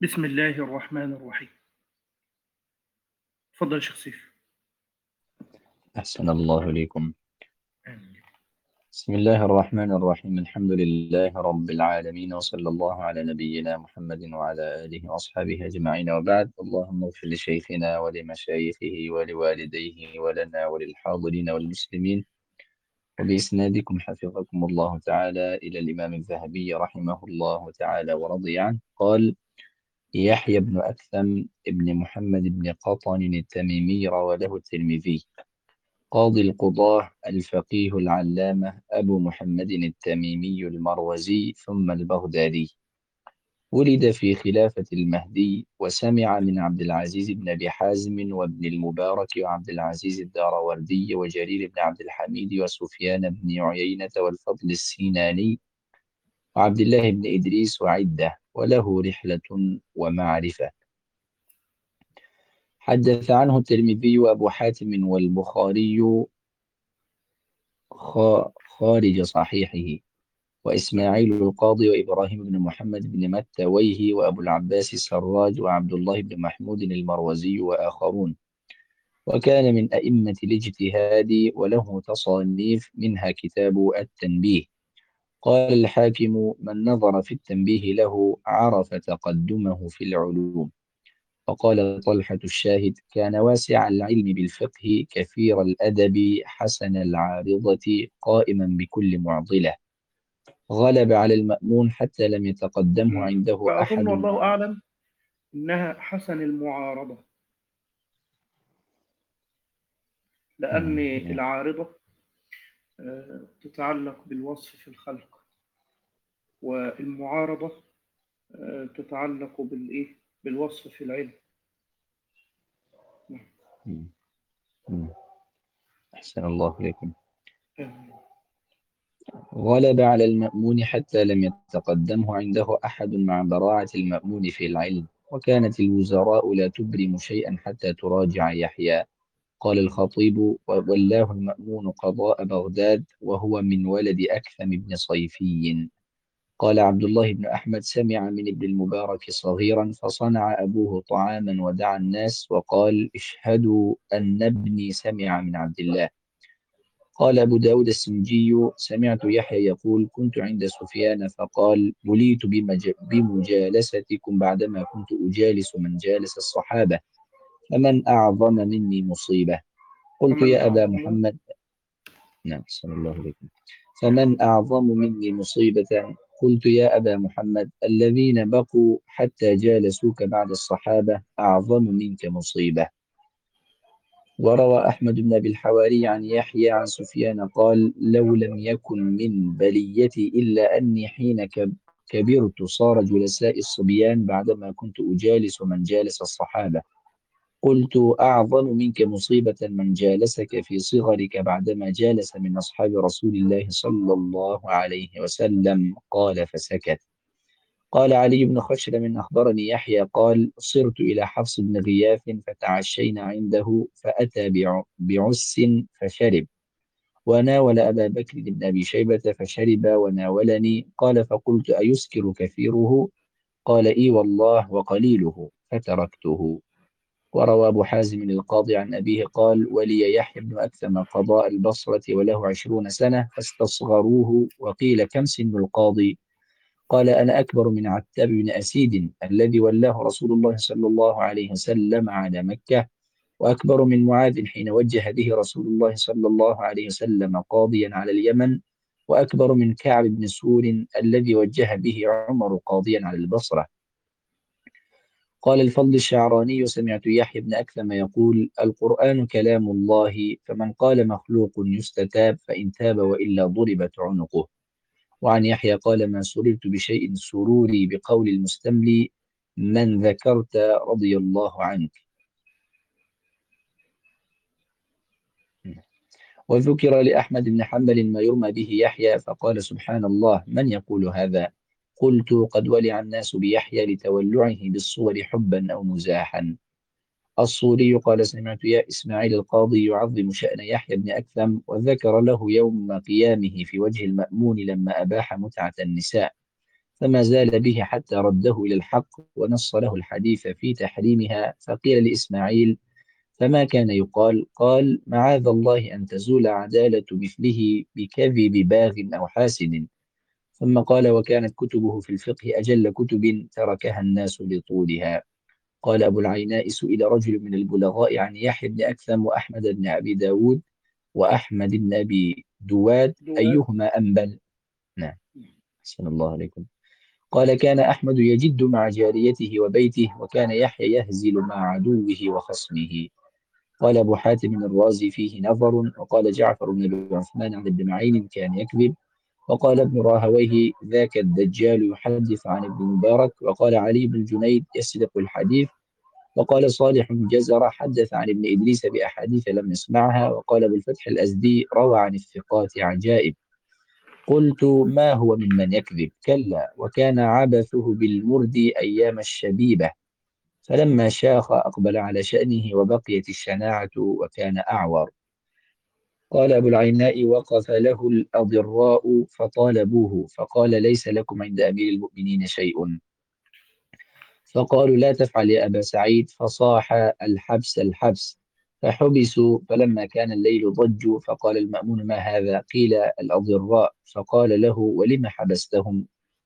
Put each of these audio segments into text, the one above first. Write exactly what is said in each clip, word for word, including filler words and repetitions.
بسم الله الرحمن الرحيم. تفضل يا شيخ سيف. أحسن الله إليكم. آمين. بسم الله الرحمن الرحيم. الحمد لله رب العالمين، وصلى الله على نبينا محمد وعلى آله وأصحابه أجمعين، وبعد. اللهم اغفر لشيخنا ولمشايخه ولوالديه ولنا وللحاضرين والمسلمين، وبإسنادكم حفظكم الله تعالى إلى الإمام الذهبي رحمه الله تعالى ورضي عنه. قال: يحيى بن أكثم ابن محمد بن قطن التميمي روى له الترمذي، قاضي القضاة الفقيه العلامة أبو محمد التميمي المروزي ثم البغدادي، ولد في خلافة المهدي، وسمع من عبد العزيز بن أبي حازم وابن المبارك وعبد العزيز الداروردي وجرير بن عبد الحميد وسفيان بن عيينة والفضل السيناني وعبد الله بن إدريس وعدة، وله رحلة ومعرفة. حدث عنه الترمذي وأبو حاتم والبخاري خارج صحيحه، وإسماعيل القاضي وإبراهيم بن محمد بن متى وأبو العباس السراج وعبد الله بن محمود المروزي وآخرون، وكان من أئمة الاجتهاد، وله تصانيف منها كتاب التنبيه. قال الحاكم: من نظر في التنبيه له عرف تقدمه في العلوم. وقال طلحة الشاهد: كان واسع العلم بالفقه كثير الأدب حسن العارضة قائما بكل معضلة، غلب على المأمون حتى لم يتقدمه مم. عنده فأظن أحد. والله أعلم إنها حسن المعارضة، لأن مم. العارضة آه، تتعلق بالوصف في الخلق، والمعارضة آه، تتعلق بالإيه؟ بالوصف في العلم. نعم. مم. مم. أحسن الله إليكم. آمين. غلب على المأمون حتى لم يتقدمه عنده أحد مع براعة المأمون في العلم، وكانت الوزراء لا تبرم شيئا حتى تراجع يحيى. قال الخطيب: ولاه المأمون قضاء بغداد، وهو من ولد أكثم بن صيفي. قال عبد الله بن أحمد: سمع من ابن المبارك صغيرا، فصنع أبوه طعاما ودعا الناس وقال: اشهدوا أن ابني سمع من عبد الله. قال أبو داود السنجي: سمعت يحيى يقول: كنت عند سفيان فقال: بليت بمج... بمجالستكم بعدما كنت أجالس من جالس الصحابة، فمن أعظم مني مصيبة؟ قلت: ومن يا أبا أعظم محمد. نعم، صلى الله عليكم. فمن أعظم مني مصيبة؟ قلت: يا أبا محمد، الذين بقوا حتى جالسوك بعد الصحابة أعظم منك مصيبة. وروى أحمد بن أبي الحواري عن يحيى عن سفيان قال: لو لم يكن من بليتي إلا أني حين كب- كبرت صار جلساء الصبيان بعدما كنت أجالس من جالس الصحابة. قلت: أعظم منك مصيبة من جالسك في صغرك بعدما جالس من أصحاب رسول الله صلى الله عليه وسلم. قال فسكت. قال علي بن خشرم: أخبرني يحيى قال: صرت إلى حفص بن غياث فتعشينا عنده، فأتى بع- بعس فشرب، وناول أبا بكر بن أبي شيبة فشرب وناولني. قال فقلت: أيسكر كثيره؟ قال: إي والله وقليله، فتركته. وروى أبو حازم القاضي عن أبيه قال: ولي يحيى بن أكثم قضاء البصرة وله عشرون سنة، فاستصغروه. وقيل: كم سن القاضي؟ قال: أنا أكبر من عتاب بن أسيد الذي ولاه رسول الله صلى الله عليه وسلم على مكة، وأكبر من معاذ حين وجه به رسول الله صلى الله عليه وسلم قاضيا على اليمن، وأكبر من كعب بن سور الذي وجه به عمر قاضيا على البصرة. قال الفضل الشعراني: سمعت يحيى بن أكثم يقول: القرآن كلام الله، فمن قال مخلوق يستتاب، فإن تاب وإلا ضربت عنقه. وعن يحيى قال: ما سررت بشيء سروري بقول المستملي: من ذكرت رضي الله عنك. وذكر لأحمد بن حنبل ما يرمى به يحيى، فقال: سبحان الله، من يقول هذا؟ قلت: قد ولع الناس بيحيى لتولعه بالصور حبا أو مزاحا. الصوري قال: سمعت يا إسماعيل القاضي يعظم شأن يحيى بن أكثم، وذكر له يوم قيامه في وجه المأمون لما أباح متعة النساء، فما زال به حتى رده إلى الحق ونص له الحديث في تحريمها. فقيل لإسماعيل: فما كان يقال؟ قال: معاذ الله أن تزول عدالة مثله بكذب باغ أو حاسد. ثم قال: وكانت كتبه في الفقه أجل كتب تركها الناس لطولها. قال أبو العيناء: سئل رجل من البلغاء عن يحيى بن أكثم وأحمد بن أبي داود وأحمد بن أبي دواد دواد. أيهما أنبل؟ نعم، أحسن الله عليكم. قال: كان أحمد يجد مع جاريته وبيته، وكان يحيى يهزل مع عدوه وخصمه. قال أبو حاتم الرازي: فيه نظر. وقال جعفر بن أبي عثمان عن ابن معين: كان يكذب. وقال ابن راهويه: ذاك الدجال يحدث عن ابن مبارك. وقال علي بن جنيد: يسرق الحديث. وقال صالح بن جزرة: حدث عن ابن إدريس بأحاديث لم نسمعها. وقال أبو الفتح الأزدي: روى عن الثقات عجائب. قلت: ما هو ممن يكذب؟ كلا، وكان عبثه بالمرد أيام الشبيبة، فلما شاخ أقبل على شأنه وبقيت الشناعة وكان أعور. قال أبو العيناء: وقف له الأضراء فطالبوه، فقال: ليس لكم عند أمير المؤمنين شيء. فقالوا: لا تفعل يا أبا سعيد. فصاح: الحبس الحبس. فحبسوا. فلما كان الليل ضجوا، فقال المأمون: ما هذا؟ قيل: الأضراء. فقال له: ولم حبستهم؟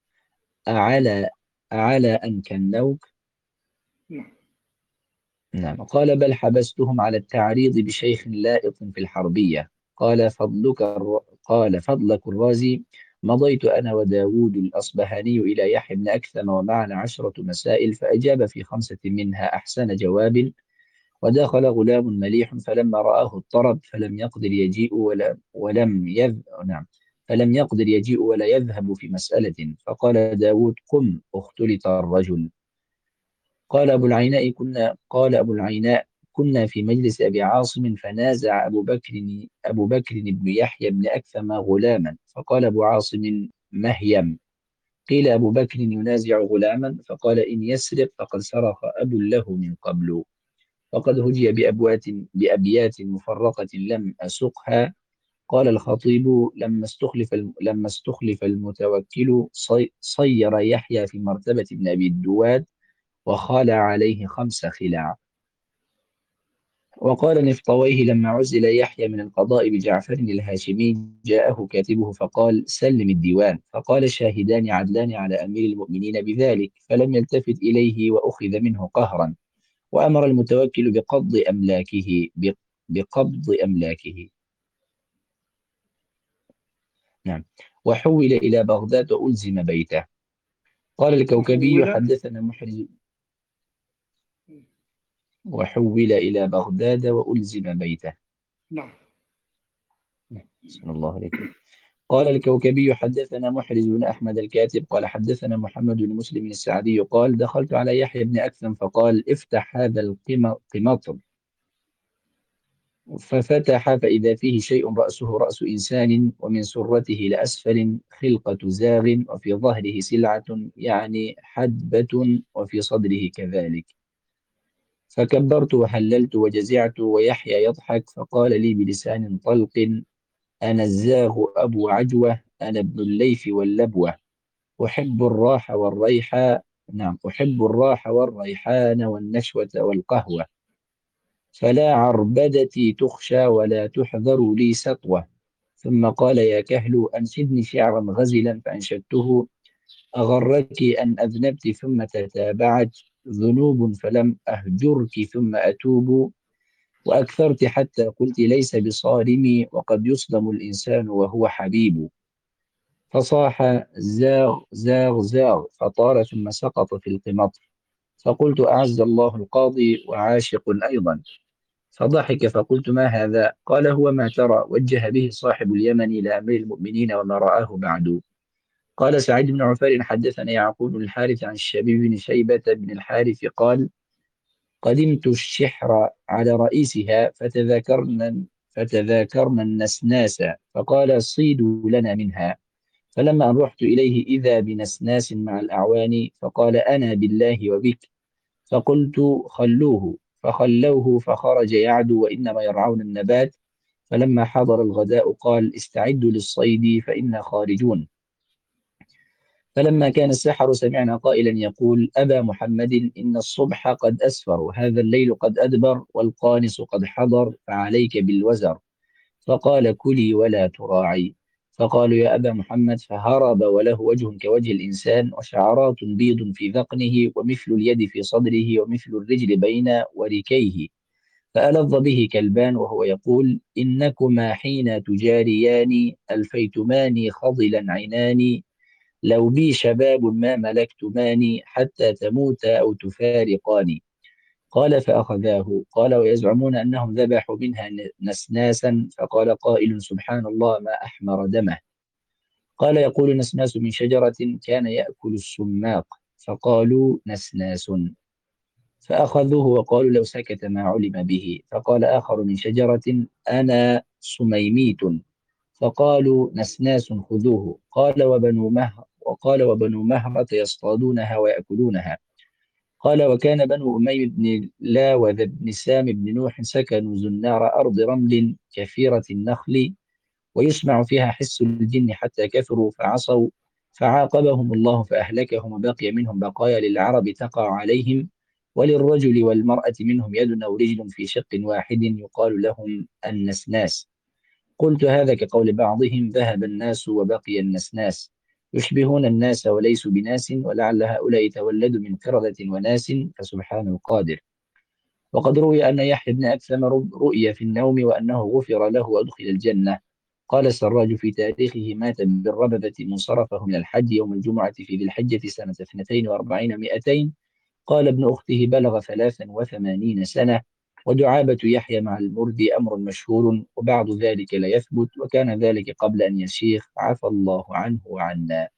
أعلى أعلى أن كنوك؟ نعم. نعم. قال: بل حبستهم على التعريض بشيخ لائق في الحربية. قال فضلك الر... قال فضلك الرازي: مضيت أنا وداود الأصبهاني إلى يحيى بن أكثم ومعنا عشرة مسائل، فأجاب في خمسة منها أحسن جواب. ودخل غلام مليح فلما رآه اضطرب، فلم يقدر يجيء ولا ولم يذ... نعم فلم يقدر يجيء ولا يذهب في مسألة. فقال داود: قم، اختلط الرجل. قال أبو العيناء: كنا قال أبو العيناء: كنا في مجلس أبي عاصم، فنازع أبو بكر أبو بكر بن يحيى بن أكثم غلاما، فقال أبو عاصم: مهيم. قيل: أبو بكر ينازع غلاما؟ فقال: إن يسرق فقد سرق أب له من قبل. فقد هجي بأبوات بأبيات مفرقة لم أسقها. قال الخطيب: لما استخلف الم- لما استخلف المتوكل صي- صير يحيى في مرتبة ابن أبي الدواد، وخال عليه خمس خلاع. وقال نفطويه: لما عزل يحيى من القضاء بجعفر الهاشمي، جاءه كاتبه فقال: سلم الديوان. فقال: شاهدان عدلان على أمير المؤمنين بذلك، فلم يلتفت إليه وأخذ منه قهرا. وأمر المتوكل بقبض أملاكه ب- بقبض أملاكه. نعم. وحول إلى بغداد وألزم بيته. قال الكوكبي: وحول. حدثنا محرز. وحول إلى بغداد وألزم بيته. نعم. نعم. صلى الله عليكم. قال الكوكبي: حدثنا محرز بن أحمد الكاتب قال حدثنا محمد بن مسلم السعدي قال: دخلت على يحيى بن أكثم فقال: افتح هذا القمطر. ففتح فإذا فيه شيء رأسه رأس إنسان، ومن سرته لأسفل خلقة زاغ، وفي ظهره سلعة يعني حدبة، وفي صدره كذلك. فكبرت وهللت وجزعت، ويحيى يضحك، فقال لي بلسان طلق: أنا الزاغ أبو عجوة، أنا ابن الليث واللبوة، أحب الراح والريحة. نعم، أحب الراح والريحان والنشوة والقهوة، فلا عربدتي تخشى ولا تحذر لي سطوة. ثم قال: يا كهل، أنشدني شعرا غزلا. فأنشدته: أغرك أن أذنبت ثم تتابعت ذنوب، فلم أهجرك ثم أتوب، وأكثرت حتى قلت ليس بصارمي، وقد يصدم الإنسان وهو حبيب. فصاح: زاغ زاغ زاغ، فطار ثم سقط في القمطر. فقلت: أعز الله القاضي وعاشق أيضا. فضحك. فقلت: ما هذا؟ قال: هو ما ترى، وجه به صاحب اليمن إلى أمير المؤمنين وما رآه بعد. قال سعيد بن عفير: حدثنا يعقوب بن الحارث عن الشبيب بن شيبة بن الحارث قال: قدمت الشحر على رئيسها، فتذاكرنا فتذاكرنا النسناس، فقال: صيدوا لنا منها. فلما أن رحت إليه إذا بنسناس مع الأعوان، فقال: أنا بالله وبك. فقلت: خلوه. فخلوه، فخرج يعدو وإنما يرعون النبات. فلما حضر الغداء قال: استعدوا للصيد فإنا خارجون. فلما كان السحر سمعنا قائلا يقول أبا محمد إن الصبح قد أسفر وهذا الليل قد أدبر والقانص قد حضر فعليك بالوزر. فقال كلي ولا تراعي. فقالوا يا أبا محمد فهرب وله وجه كوجه الإنسان وشعرات بيض في ذقنه ومثل اليد في صدره ومثل الرجل بين وركيه، فألظ به كلبان وهو يقول إنكما حين تجاريان ألفيتماني خضلا عناني لو بي شباب ما ملكتماني حتى تموتا أو تفارقاني. قال فأخذاه. قال ويزعمون أنهم ذبحوا منها نسناسا. فقال قائل سبحان الله ما أحمر دمه. قال يقول نسناس من شجرة كان يأكل السماق. فقالوا نسناس. فأخذوه وقالوا لو سكت ما علم به. فقال آخر من شجرة أنا سميميت. فقالوا نسناس خذوه. قال وبنو مهر وقال وبنو مهرة يصطادونها ويأكلونها. قال وكان بنو أميم بن لاوذ بن سام بن نوح سكنوا زنار أرض رمل كثيرة النخل ويسمع فيها حس الجن حتى كثروا فعصوا فعاقبهم الله فأهلكهم وبقي منهم بقايا للعرب تقع عليهم وللرجل والمرأة منهم يد أو رجل في شق واحد يقال لهم النسناس. قلت هذا كقول بعضهم ذهب الناس وبقي النسناس يشبهون الناس وليسوا بناس ولعل هؤلاء تولدوا من قردة وناس فسبحان القادر. وقد روي أن يحيى بن أكثم رؤي في النوم وأنه غفر له وأدخل الجنة. قال السراج في تاريخه مات بالربذة منصرفه من الحج يوم الجمعة في ذي الحجة سنة اثنتين وأربعين مئتين. قال ابن أخته بلغ ثلاثا وثمانين سنة. ودعابة يحيى مع المردي أمر مشهور وبعض ذلك لا يثبت وكان ذلك قبل أن يشيخ عفى الله عنه وعنا.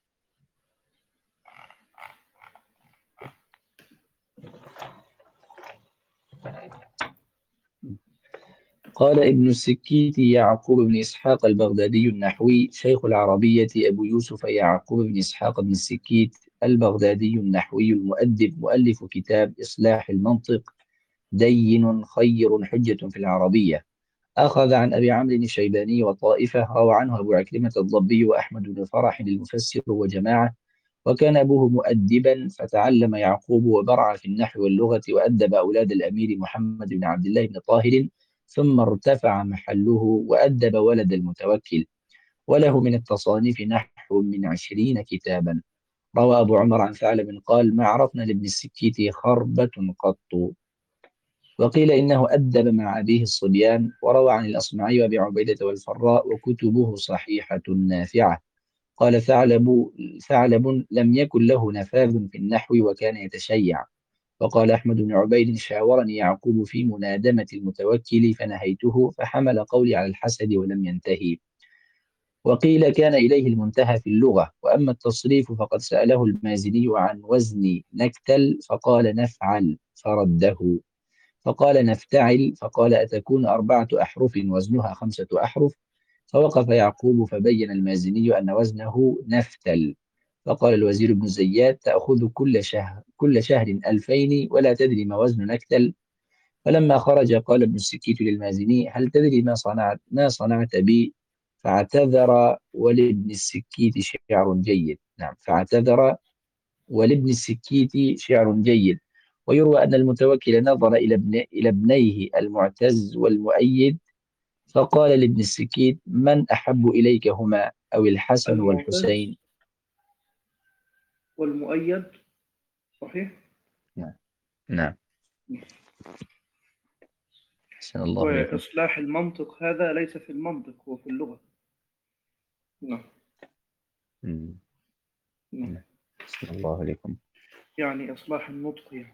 قال ابن السكيت يعقوب بن إسحاق البغدادي النحوي شيخ العربية أبو يوسف يعقوب بن إسحاق بن السكيت البغدادي النحوي المؤدب مؤلف كتاب إصلاح المنطق دين خير حجة في العربية. أخذ عن أبي عمرو الشيباني وطائفة روى عنه أبو عكرمة الضبي وأحمد بن فرح المفسر وجماعة. وكان أبوه مؤدبا فتعلم يعقوب وبرع في النحو واللغة وأدب أولاد الأمير محمد بن عبد الله بن طاهر ثم ارتفع محله وأدب ولد المتوكل. وله من التصانيف نحو من عشرين كتابا. روى أبو عمر عن ثعلب قال ما عرفنا لابن السكيت خربة قط. وقيل إنه أدب مع أبيه الصبيان. وروى عن الأصمعي وأبي عبيدة والفراء وكتبه صحيحة نافعة. قال ثعلب ثعلب لم يكن له نفاذ في النحو وكان يتشيع. وقال أحمد بن عبيد شاورني يعقوب في منادمة المتوكل فنهيته فحمل قولي على الحسد ولم ينتهي. وقيل كان إليه المنتهى في اللغة. وأما التصريف فقد سأله المازني عن وزن نكتل فقال نفعل فرده. فقال نفتعل فقال أتكون أربعة أحرف وزنها خمسة أحرف. فوقف يعقوب فبين المازني أن وزنه نفتل. فقال الوزير بن زياد تأخذ كل شهر كل شهر ألفين ولا تدري ما وزن نكتل. فلما خرج قال ابن السكيت للمازني هل تدري ما صنعت ما صنعت بي. فاعتذر ولابن السكيت شعر جيد. نعم فاعتذر ولابن السكيت شعر جيد. ويروى أن المتوكل نظر إلى ابن إلى ابنيه المعتز والمؤيد فقال لابن السكيت من أحب إليك هما أو الحسن المعتز والحسين. والمؤيد صحيح. نعم نعم أحسن الله إليكم. وإصلاح المنطق هذا ليس في المنطق هو في اللغة. نعم مم. نعم نعم. أحسن الله إليكم. يعني إصلاح النطق يعني.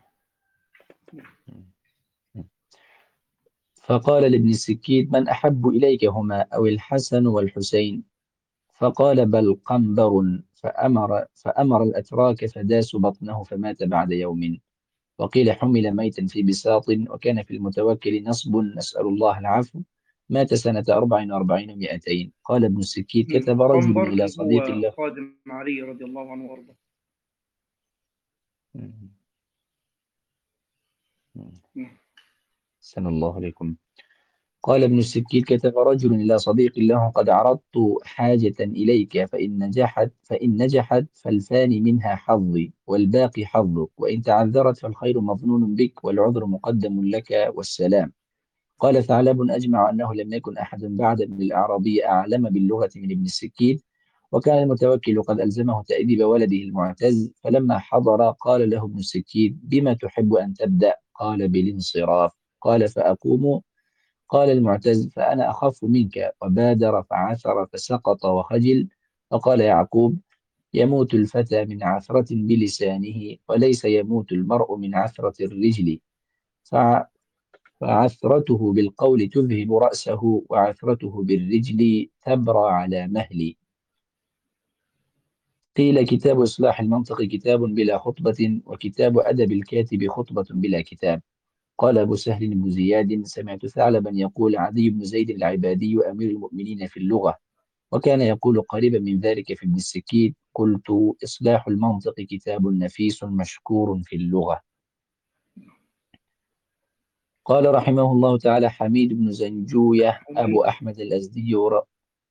مم. فقال لابن السكيت من أحب إليك هما أو الحسن والحسين. فقال بل قنبر. فأمر فأمر الأتراك فداسوا بطنه فمات بعد يوم. وقيل حمل ميتا في بساط. وكان في المتوكل نصب نسأل الله العفو. مات سنة أربع وأربعين مئتين. قال ابن السكيت كتب رجل قنبر إلى اللي صديق هو له. خادم علي رضي الله عنه وارضاه. سن الله عليكم. قال ابن السكين: كتب رجل إلى صديق له: قد عرضت حاجة إليك، فإن نجحت فإن نجحت فالفاني منها حظي والباقي حظك، وإن تعذرت فالخير مظنون بك والعذر مقدم لك والسلام. قال ثعلب: أجمع أنه لم يكن أحد بعد ابن الأعرابي أعلم باللغة من ابن السكين، وكان المتوكل قد ألزمه تأديب ولده المعتز. فلما حضر قال له ابن السكين: بما تحب أن تبدأ؟ قال: بالانصراف. قال: فأقوم؟ قال المعتز: فأنا أخاف منك. وبادر فعثر فسقط وخجل. فقال يعقوب: يموت الفتى من عثرة بلسانه، وليس يموت المرء من عثرة الرجل. فع- فعثرته بالقول تذهب رأسه، وعثرته بالرجل تبرى على مهل. قيل: كتاب إصلاح المنطق كتاب بلا خطبة، وكتاب أدب الكاتب خطبة بلا كتاب. قال أبو سهل بن زياد: سمعت ثعلبا يقول: عدي بن زيد العبادي أمير المؤمنين في اللغة. وكان يقول قريبا من ذلك في ابن السكين. قلت: إصلاح المنطق كتاب نفيس مشكور في اللغة. قال رحمه الله تعالى: حميد بن زنجوية أبو حميد أحمد الأزدي ور...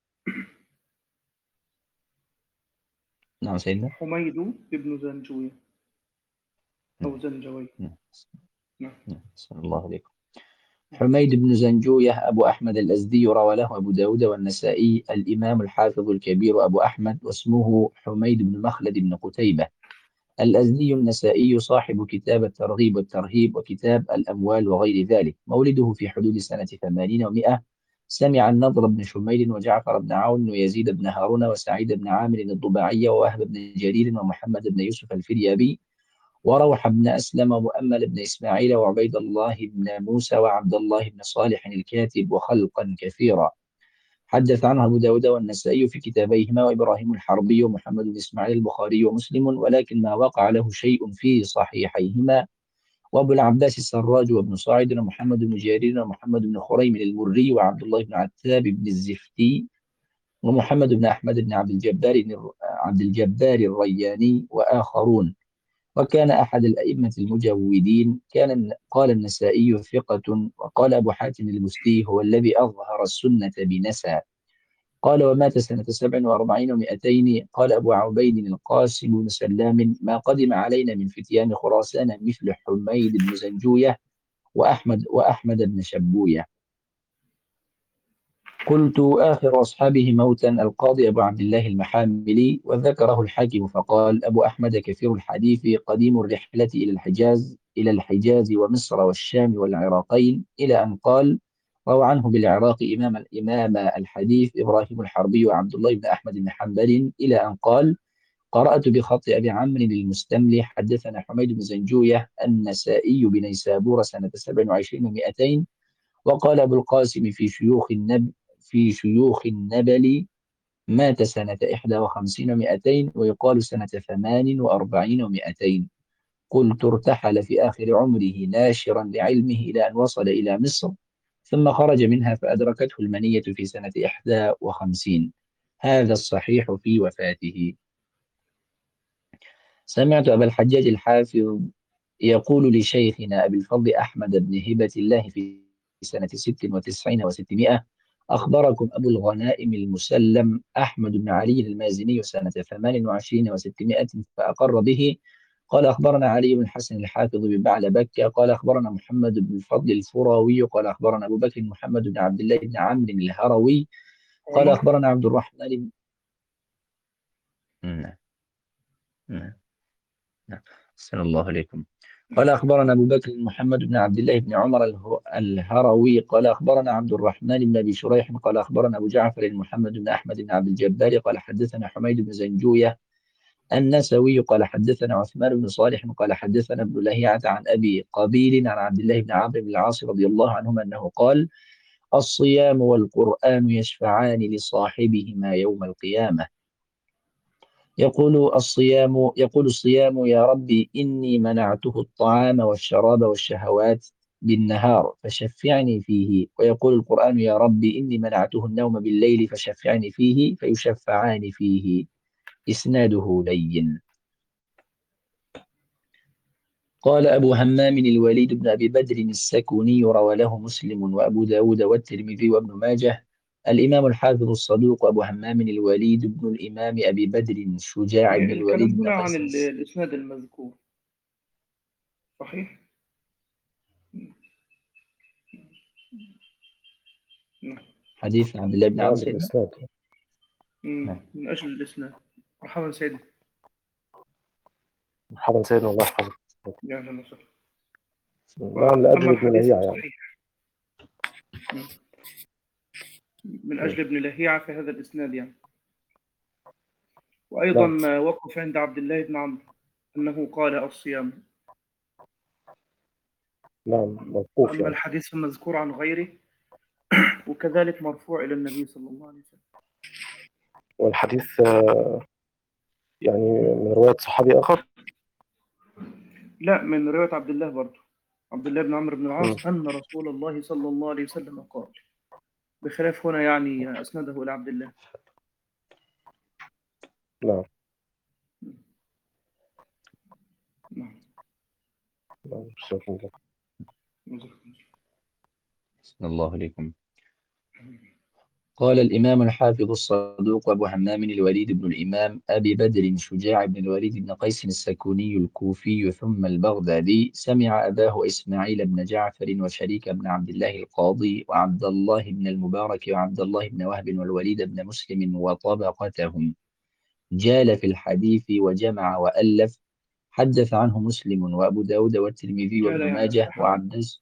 نعم سيدنا. حميد بن زنجوية أو نعم. زنجوي. نعم. نعم. نعم. صلى الله عليكم. حميد بن زنجوية أبو أحمد الأزدي روى له أبو داود والنسائي. الإمام الحافظ الكبير أبو أحمد، واسمه حميد بن مخلد بن قتيبة الأزدي النسائي، صاحب كتاب الترغيب والترهيب وكتاب الأموال وغير ذلك. مولده في حدود سنة ثمانين ومائة. سمع النضر بن شميل وجعفر بن عون ويزيد بن هارون وسعيد بن عامر الضباعي ووهب بن جرير ومحمد بن يوسف الفريابي وروح بن أسلم ومؤمل بن إسماعيل وعبيد الله بن موسى وعبد الله بن صالح الكاتب وخلقا كثيرا. حدث عنه أبو داود والنسائي في كتابيهما، وإبراهيم الحربي ومحمد بن إسماعيل البخاري ومسلم، ولكن ما وقع له شيء في صحيحيهما. وأبو العباس السراج وابن صاعد ومحمد بن جرير ومحمد بن خريم المري وعبد الله بن عتاب بن الزفتي ومحمد بن أحمد بن عبد الجبار عبد الجبار الرياني وآخرون. وكان أحد الأئمة المجودين. كان قال النسائي ثقة. وقال أبو حاتم البستي: هو الذي أظهر السنة بنسى. قال: ومات سنة سبع وأربعين ومائتين. قال أبو عبيد القاسم بن سلام: ما قدم علينا من فتيان خراسان مثل حميد بن زنجوية وأحمد وأحمد بن شبوية. قلت: آخر أصحابه موتا القاضي أبو عبد الله المحاملي. وذكره الحاكم فقال: أبو أحمد كثير الحديث، قديم الرحلة إلى الحجاز إلى الحجاز ومصر والشام والعراقين، إلى أن قال: روى عنه بالعراق إمام الإمام الحديث إبراهيم الحربي وعبد الله بن أحمد بن حنبل، إلى أن قال: قرأت بخط أبي عمرو المستملي حدثنا حميد بن زنجوية النسائي بنيسابور سنة سبع وعشرين ومائتين. وقال أبو القاسم في شيوخ النب في شيوخ النبل: مات سنة إحدى وخمسين ومائتين، ويقال سنة ثمان وأربعين ومائتين. قلت: ارتحل في آخر عمره ناشرا لعلمه إلى أن وصل إلى مصر، ثم خرج منها فأدركته المنية في سنة إحدى وخمسين. هذا الصحيح في وفاته. سمعت أبا الحجاج الحافظ يقول لشيخنا أبي الفضل أحمد بن هبة الله في سنة ست وتسعين وستمائة: أخبركم أبو الغنائم المسلم أحمد بن علي المازني سنة ثمان وعشرين وستمائة فأقر به. قال: أخبرنا علي بن الحسن الحافظ ببعل بكة. قال: أخبرنا محمد بن الفضل الفراوي. قال: أخبرنا أبو بكر محمد بن عبد الله بن عمرو الهروي. قال: عمر. أخبرنا عبد الرحمن بن نعم. نعم. نعم. أحسن الله عليكم. قال: أخبرنا أبو بكر محمد بن عبد الله بن عمر اله- الهروي. قال: أخبرنا عبد الرحمن بن أبي شريح. قال: أخبرنا أبو جعفر محمد بن أحمد بن عبد الجبار. قال: حدثنا حميد بن زنجوية النسوي. قال: حدثنا عثمان بن صالح. قال: حدثنا ابن لهيعة عن أبي قبيل عن عبد الله بن عمرو بن العاص رضي الله عنهما أنه قال: الصيام والقرآن يشفعان لصاحبهما يوم القيامة. يقول الصيام يقول الصيام: يا ربي إني منعته الطعام والشراب والشهوات بالنهار فشفعني فيه. ويقول القرآن: يا ربي إني منعته النوم بالليل فشفعني فيه. فيشفعان فيه. إسناده لين. قال أبو همام الوليد بن أبي بدر السكوني روى له مسلم وأبو داود والترمذي وابن ماجه. الإمام الحافظ الصدوق أبو همام الوليد بن الإمام أبي بدر شجاع بن الوليد الكلام بن هنا عن قيس ال- الس- الإسناد المذكور، صحيح؟ نعم. حديث عبد الله بن عمرو نعم سيدنا. الإسناد. مم. نعم. من أجل الإسناد. مرحبا سيدي. مرحبا سيدنا، الله يحفظك. يا أهلا وسهلا. نعم، لأجل أما ابن الحديث لهيعة يعني. فصحيح. مم. من مم. أجل ابن لهيعة في هذا الإسناد يعني. وأيضا نعم ما وقف عند عبد الله بن عمرو أنه قال الصيام. نعم موقوف وأما يعني. الحديث المذكور عن غيره وكذلك مرفوع إلى النبي صلى الله عليه وسلم. والحديث آه، يعني من رواية صحابي آخر. لا، من رواية عبد الله برضه، عبد الله بن عمرو بن مم. العاص أن رسول الله صلى الله عليه وسلم قال، بخلاف هنا يعني أسنده إلى عبد الله. نعم نعم. نعم، شكراً لك. صلى الله عليكم. قال الإمام الحافظ الصدوق أبو همام الوليد بن الإمام أبي بدر شجاع بن الوليد بن قيس السكوني الكوفي ثم البغدادي سمع أباه إسماعيل بن جعفر وشريك بن عبد الله القاضي وعبد الله بن المبارك وعبد الله بن وهب والوليد بن مسلم وطبقتهم، جال في الحديث وجمع وألف. حدث عنه مسلم وأبو داود والترمذي جال وابن يعني ماجه فتح. وعبدس.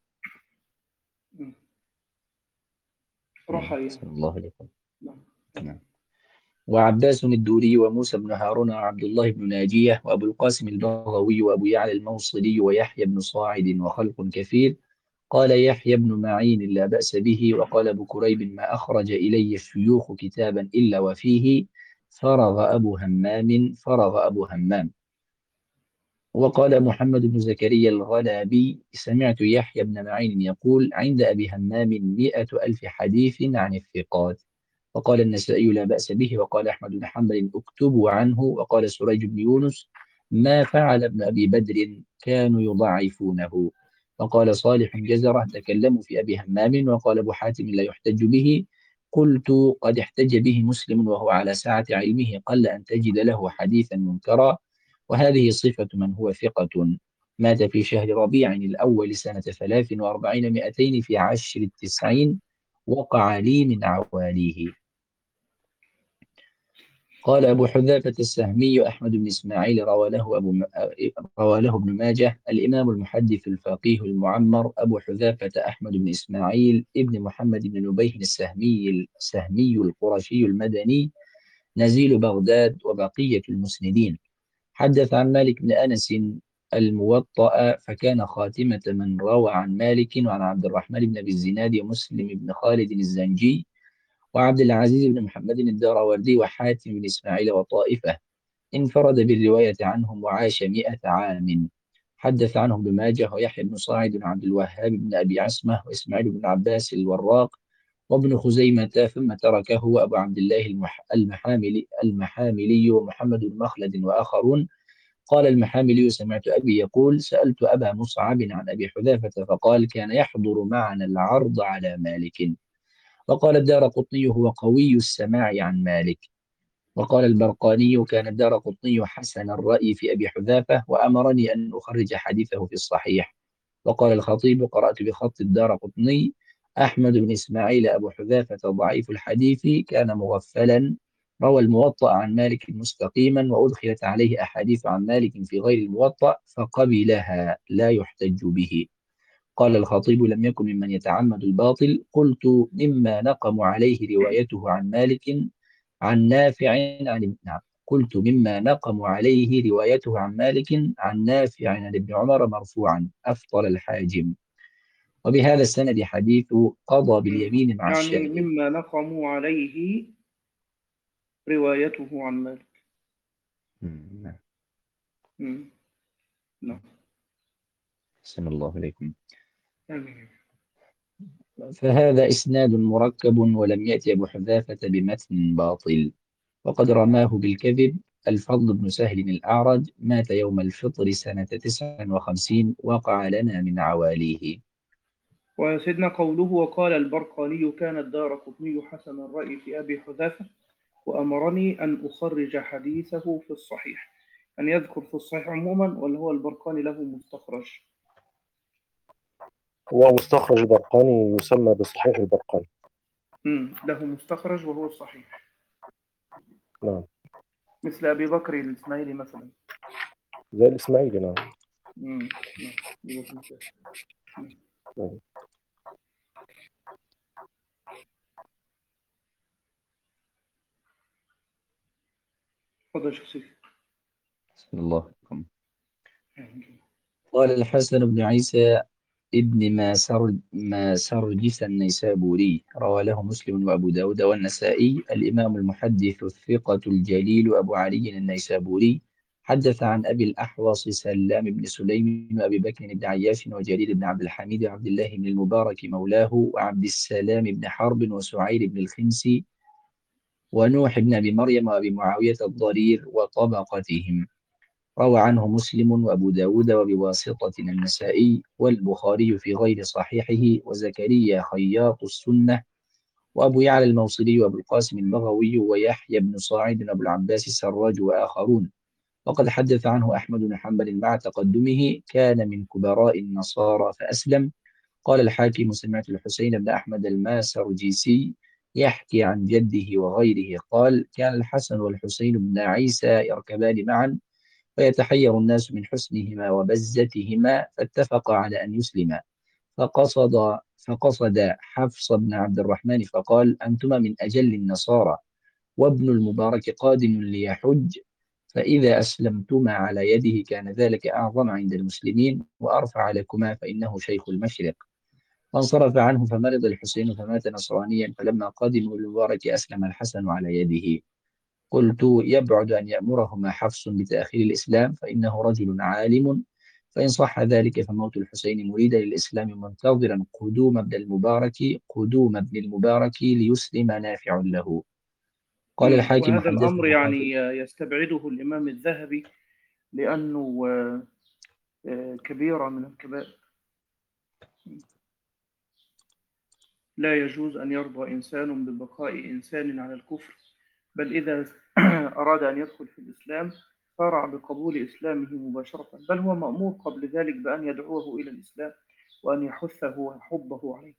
راح نعم يعني. صلى الله عليه وسلم. نعم. نعم. وعباس الدوري وموسى بن هارون وعبد الله بن ناجية وأبو القاسم البغوي وأبو يعلى الموصلي ويحيى بن صاعد وخلق كثير. قال يحيى بن معين لا بأس به. وقال أبو كريب ما أخرج إلي الشيوخ كتابا إلا وفيه فرغ أبو همام فرغ أبو همام. وقال محمد بن زكريا الغلابي سمعت يحيى بن معين يقول عند أبي همام مئة ألف حديث عن الثقات. وقال النسائي لا بأس به. وقال أحمد بن حنبل اكتبوا عنه. وقال سريج بن يونس ما فعل ابن أبي بدر كانوا يضعفونه. وقال صالح جزرة تكلموا في أبي همام. وقال أبو حاتم لا يحتج به. قلت قد احتج به مسلم وهو على سعة علمه قل أن تجد له حديثا منكرا. وهذه صفة من هو ثقة. مات في شهر ربيع الأول سنة ثلاث وأربعين مئتين في عشر التسعين. وقع لي من عواليه. قال أبو حذافة السهمي أحمد بن إسماعيل روى له أبو م... روى له ابن ماجه. الإمام المحدث الفقيه المعمر أبو حذافة أحمد بن إسماعيل ابن محمد بن نبيه السهمي السهمي القرشي المدني نزيل بغداد وبقية المسندين. حدث عن مالك بن أنس الموطأ فكان خاتمة من روى عن مالك وعن عبد الرحمن بن أبي الزناد ومسلم بن خالد الزنجي وعبد العزيز بن محمد الدراوردي وحاتم بن إسماعيل وطائفة. انفرد بالرواية عنهم وعاش مئة عام. حدث عنهم ابن ماجه ويحيى بن صاعد وعبد الوهاب بن أبي عصمة وإسماعيل بن عباس الوراق وابن خزيمة ثم تركه وأبو عبد الله المح المحاملي, المحاملي ومحمد بن مخلد وآخرون. قال المحاملي سمعت أبي يقول سألت أبا مصعب عن أبي حذافة فقال كان يحضر معنا العرض على مالك. وقال الدارقطني هو قوي السماع عن مالك. وقال البرقاني كان الدارقطني حسن الرأي في أبي حذافة وأمرني أن أخرج حديثه في الصحيح. وقال الخطيب قرأت بخط الدارقطني أحمد بن إسماعيل أبو حذافة ضعيف الحديث كان مغفلا روى الموطأ عن مالك مستقيما وأدخلت عليه أحاديث عن مالك في غير الموطأ فقبلها لا يحتج به. قال الخطيب لم يكن ممن يتعمد الباطل. قلت مما نقم عليه روايته عن مالك عن نافع عن نعم قلت مما نقم عليه روايته عن مالك عن نافع عن ابن عمر مرفوعا أفطر الحاجم. وبهذا السند حديث قضى باليمين مع يعني الشاهد. مما نقموا عليه روايته عن مالك. مم. مم. نعم. أحسن الله عليكم. آمين. فهذا إسناد مركب ولم يأتي أبو حذافة بمتن باطل. وقد رماه بالكذب الفضل بن سهل الأعرج مات يوم الفطر سنة تسع وخمسين، وقع لنا من عواليه. وسيدنا قوله وقال البرقاني كان الدارقطني حسن الرأي في أبي حذافة وأمرني أن أخرج حديثه في الصحيح، أن يذكر في الصحيح عموما ولا هو البرقاني له مستخرج؟ هو مستخرج برقاني يسمى بصحيح البرقاني. مم. له مستخرج وهو الصحيح. نعم. مثل أبي بكر الإسماعيلي مثلا. زي الإسماعيلي. نعم. مم. نعم. نعم. تفضل شيخ سيف. بسم الله عليكم. قال الحسن بن عيسى ابن ما سرج ما سرجس النيسابوري، روى له مسلم وأبو داود والنسائي. الإمام المحدث الثقة الجليل أبو علي النيسابوري حدث عن أبي الأحوص سلام بن سليم وأبي بكر بن عياش وجرير بن عبد الحميد وعبد الله بن المبارك مولاه وعبد السلام بن حرب وسعير بن الخنسي ونوح بن أبي مريم وأبي معاوية الضرير وطبقتهم. روى عنه مسلم وأبو داود وبواسطة النسائي والبخاري في غير صحيحه، وزكريا خياط السنة وأبو يعلى الموصلي وأبو القاسم البغوي ويحيى بن صاعد وأبو العباس السراج وآخرون. وقد حدث عنه أحمد بن حنبل مع تقدمه، كان من كبراء النصارى فأسلم. قال الحاكم سمعت الحسين بن أحمد الماسرجيسي يحكي عن جده وغيره قال كان الحسن والحسين بن عيسى يركبان معا فيتحير الناس من حسنهما وبزتهما، فاتفق على أن يسلما. فقصد فقصد حفص بن عبد الرحمن فقال أنتما من أجل النصارى، وابن المبارك قادم ليحج، فإذا أسلمتما على يده كان ذلك أعظم عند المسلمين وأرفع لكما، فإنه شيخ المشرق. فانصرف عنه فمرض الحسين فمات نصرانيا، فلما قدموا المبارك أسلم الحسن على يده. قلت يبعد أن يأمرهما حفص بتأخير الإسلام، فإنه رجل عالم، فإن صح ذلك فموت الحسين مريدا للإسلام منتظرا قدوم ابن المبارك قدوم ابن المبارك ليسلم نافع له. قال مم. الحاكم وهذا حدثنا الأمر الحافظ. يعني يستبعده الإمام الذهبي لأنه آه، آه، كبيرة من الكبائر. لا يجوز أن يرضى إنسان ببقاء إنسان على الكفر، بل إذا أراد أن يدخل في الإسلام فرع بقبول إسلامه مباشرة، بل هو مأمور قبل ذلك بأن يدعوه إلى الإسلام وأن يحثه وحبه عليه.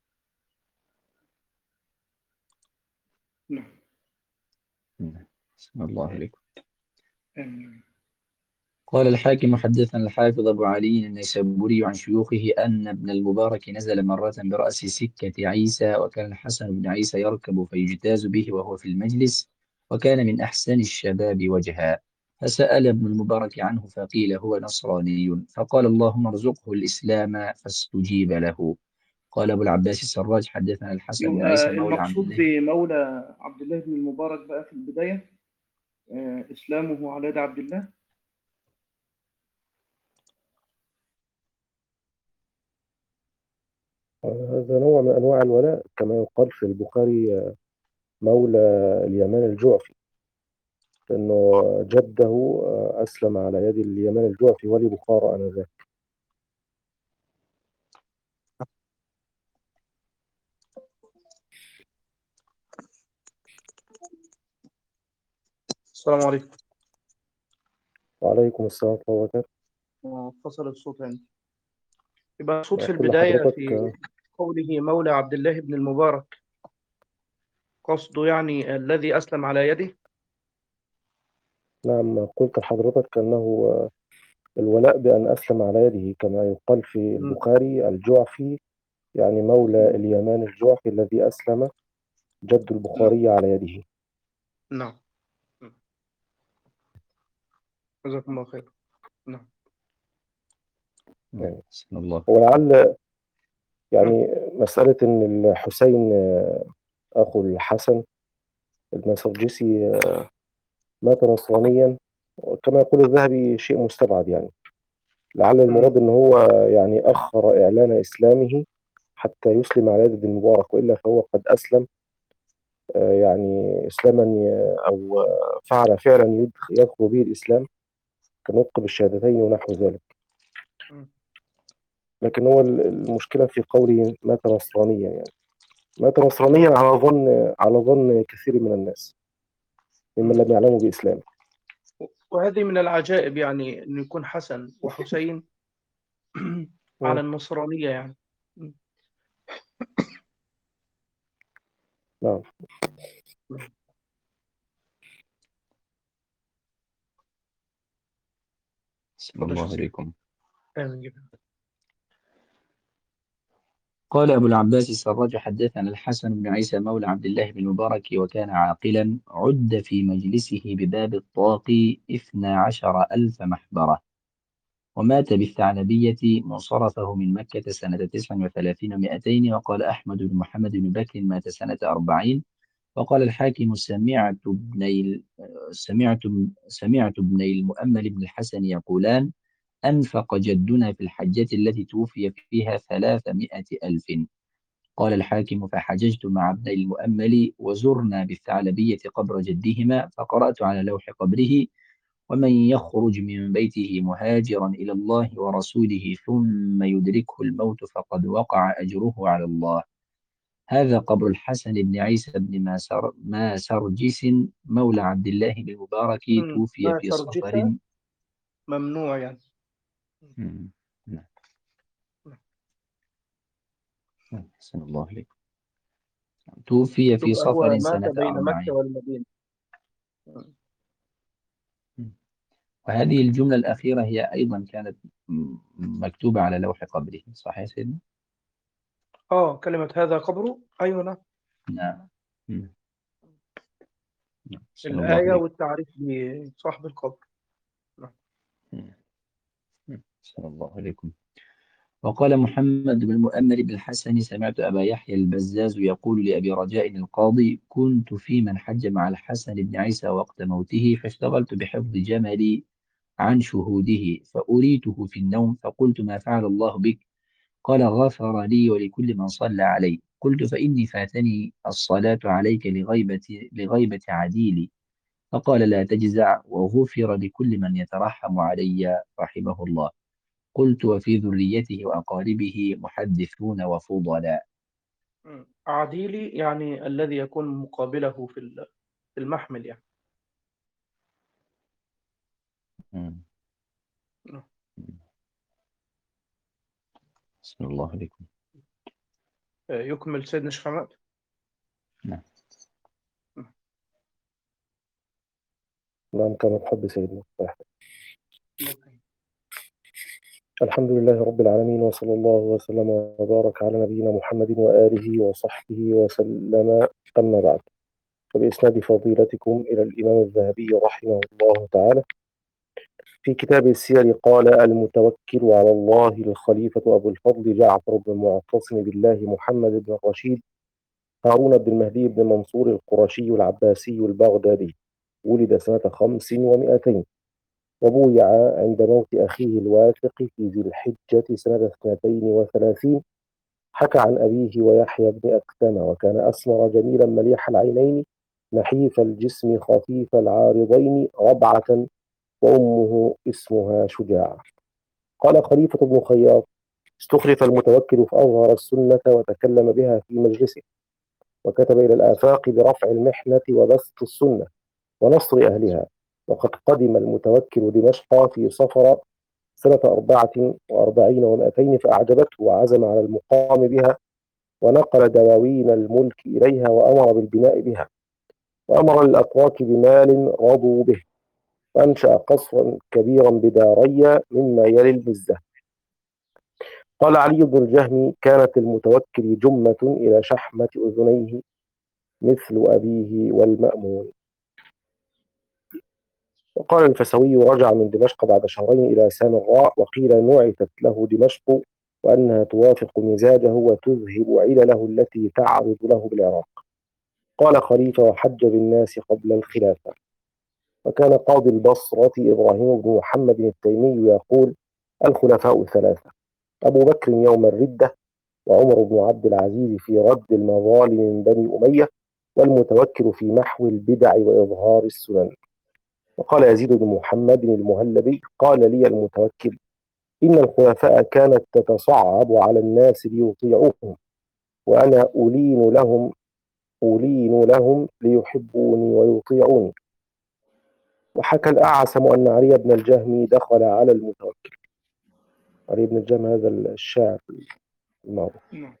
نعم. بسم الله عليكم. آمين. قال الحاكم حدثنا الحافظ أبو علي النيسابوري عن شيوخه أن ابن المبارك نزل مرة برأس سكة عيسى، وكان الحسن بن عيسى يركب فيجتاز به وهو في المجلس، وكان من أحسن الشباب وجها. فسأل ابن المبارك عنه فقيل هو نصراني، فقال اللهم ارزقه الإسلام فاستجيب له. قال أبو العباس السراج حدثنا الحسن بن يبقى عيسى مولى عبد المقصود الله. بمولى عبد الله بن المبارك بقى في البداية آه، إسلامه على يد عبد الله. هذا نوع من أنواع الولاء كما يقال في البخاري مولى اليمان الجعفي، لأنه جده أسلم على يد اليمان الجعفي ولي بخارى آنذاك. السلام عليكم. وعليكم السلام ورحمة الله وبركاته. آه، فصل الصوت عندي. يبقى الصوت في أقول البداية لحضرتك في قوله مولى عبد الله بن المبارك قصده يعني الذي أسلم على يده. نعم، قلت لحضرتك أنه الولاء بأن أسلم على يده كما يقال في م- البخاري الجعفي، يعني مولى م- اليمان الجعفي الذي أسلم جد نعم. البخاري على يده. نعم. م. جزاكم الله خير. نعم. يعني بسم الله. ولعل م. يعني مسألة أن الحسين أخو الحسن المسرجسي مات نصرانيا، كما يقول الذهبي شيء مستبعد، يعني لعل م. المراد أن هو يعني أخر إعلان إسلامه حتى يسلم على يد المبارك، وإلا فهو قد أسلم آه، يعني إسلاما ي- أو آه، فعل فعلا يدخ- يدخل به الإسلام كنطق بالشهادتين ونحو ذلك. مم. لكن هو ال- المشكلة في قوله مات نصرانيا، يعني مات نصرانيا على ظن على ظن كثير من الناس ممن مم. لم يعلموا بإسلامه. وهذه من العجائب يعني أن يكون حسن وحسين على مم. النصرانية يعني. مم. نعم. صلى تفضل الله شخصيا. عليكم. آمين جدا. قال أبو العباس السراج حدثنا الحسن بن عيسى مولى عبد الله بن المبارك وكان عاقلا، عد في مجلسه بباب الطاق اثنا عشر ألف محبرة، ومات بالثعلبية منصرفه من مكة سنة تسع وثلاثين ومائتين. وقال أحمد بن محمد بن بكر مات سنة أربعين. وقال الحاكم سمعت ابني ال- سمعت سمعت ابني المؤمل بن الحسن يقولان: أنفق جدنا في الحجة التي توفي فيها ثلاثمائة ألف. قال الحاكم فحججت مع ابني المؤمل وزرنا بالثعلبية قبر جدهما، فقرأت على لوح قبره: ومن يخرج من بيته مهاجرا إلى الله ورسوله ثم يدركه الموت فقد وقع أجره على الله. هذا قبر الحسن بن عيسى بن ماسر ماسرجس مولى عبد الله بن المبارك، مم. توفي ما في ترجفة صفر. ممنوع يعني. مم. نعم. نعم. أحسن الله عليكم. توفي في يبقى هو صفر مات سنة بين مكة أربعين. والمدينة. مم. مم. وهذه الجملة الأخيرة هي أيضا كانت م- مكتوبة على لوح قبره، صحيح يا سيدنا؟ آه كلمة هذا قبره، أيوة نعم. نعم. مم. نعم. أحسن الله الآية عليكم. والتعريف بصاحب القبر. نعم. مم. مم. أحسن الله عليكم. وقال محمد بن المؤمل بن الحسن سمعت أبا يحيى البزاز يقول لأبي رجاء القاضي: كنت في من حج مع الحسن بن عيسى وقت موته، فاشتغلت بحفظ جملي عن شهوده، فأريته في النوم، فقلت: ما فعل الله بك؟ قال: غفر لي ولكل من صلى علي. قلت: فإني فاتني الصلاة عليك لغيبة لغيبة عديلي. فقال: لا تجزع، وغفر لكل من يترحم علي رحمه الله. قلت: وفي ذريته وأقاربه محدثون وفضلاء. مم. عديلي يعني الذي يكون مقابله في ال- في المحمل يعني. مم. نعم. مم. بسم الله عليكم. آه، يكمل سيدنا الشيخ حماد. نعم. نعم. نعم كما تحب سيدنا. الله يكرمك. الحمد لله رب العالمين، وصلى الله وسلم وبارك على نبينا محمد وآله وصحبه وسلم. أما بعد، فبإسناد فضيلتكم إلى الإمام الذهبي رحمه الله تعالى في كتاب السير قال: المتوكل على الله الخليفة أبو الفضل جعفر بن المعتصم بالله محمد بن الرشيد هارون بن المهدي بن منصور القرشي العباسي البغدادي، ولد سنة خمس ومائتين، وبويع عند موت أخيه الواثق في ذي الحجة سنة اثنتين وثلاثين. حكى عن أبيه ويحيى بن أكثم، وكان أسمر جميلا مليح العينين نحيف الجسم خفيف العارضين ربعة، وأمه اسمها شجاع. قال خليفة بن خياط: استخلف المتوكل فأظهر السنة وتكلم بها في مجلسه، وكتب إلى الآفاق برفع المحنة وبسط السنة ونصر أهلها. وقد قدم المتوكل دمشق في صفر سنة أربعة وأربعين ومائتين فأعجبته، وعزم على المقام بها، ونقل دواوين الملك إليها، وأمر بالبناء بها، وأمر للأتراك بمال رضوا به، وأنشأ قصرا كبيرا بداري مما يلي المزة. قال علي بن الجهم: كانت المتوكل جمة إلى شحمة أذنيه مثل أبيه والمأمون. وقال الفسوي: رجع من دمشق بعد شهرين إلى سامراء، وقيل نعتت له دمشق، وأنها توافق مزاجه وتذهب علله التي تعرض له بالعراق. قال خليفة: وحج بالناس قبل الخلافة. وكان قاضي البصرة إبراهيم بن محمد التيمي يقول: الخلفاء ثلاثة: أبو بكر يوم الردة، وعمر بن عبد العزيز في رد المظالم من بني أمية، والمتوكل في محو البدع وإظهار السنن. وقال يزيد بن محمد المهلبي قال لي المتوكل إن الخلفاء كانت تتصعب على الناس ليطيعوهم، وأنا ألين لهم ألين لهم ليحبوني ويطيعوني. وحكى الأعسم أن علي بن الجهم دخل على المتوكل. علي بن الجهم هذا الشاعر المعروف نعم.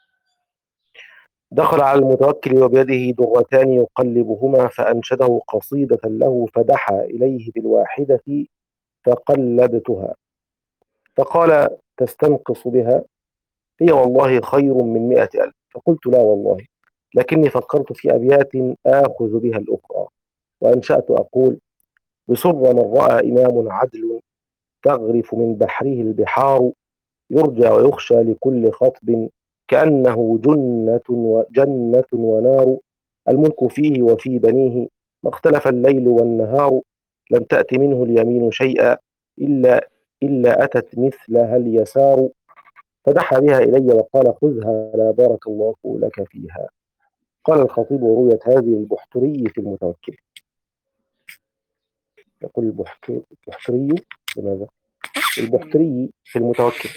دخل على المتوكل وبيده درتان يقلبهما، فأنشده قصيدة له فدحى إليه بالواحدة فقلدتها، فقال تستنقص بها؟ هي والله خير من مئة ألف. فقلت لا والله، لكني فكرت في أبيات آخذ بها الأخرى، وأنشأت أقول بسر من رأى إمام عدل تغرف من بحره البحار، يرجى ويخشى لكل خطب كأنه جنة وجنة ونار، الملك فيه وفي بنيه ما اختلف الليل والنهار، لم تأت منه اليمين شيئا إلا إلا أتت مثلها اليسار، فدحى بها إلي وقال خذها لا بارك الله لك فيها. قال الخطيب ورويت هذه البحتري في المتوكل. يقول البحتري البحتري لماذا؟ البحتري في المتوكل.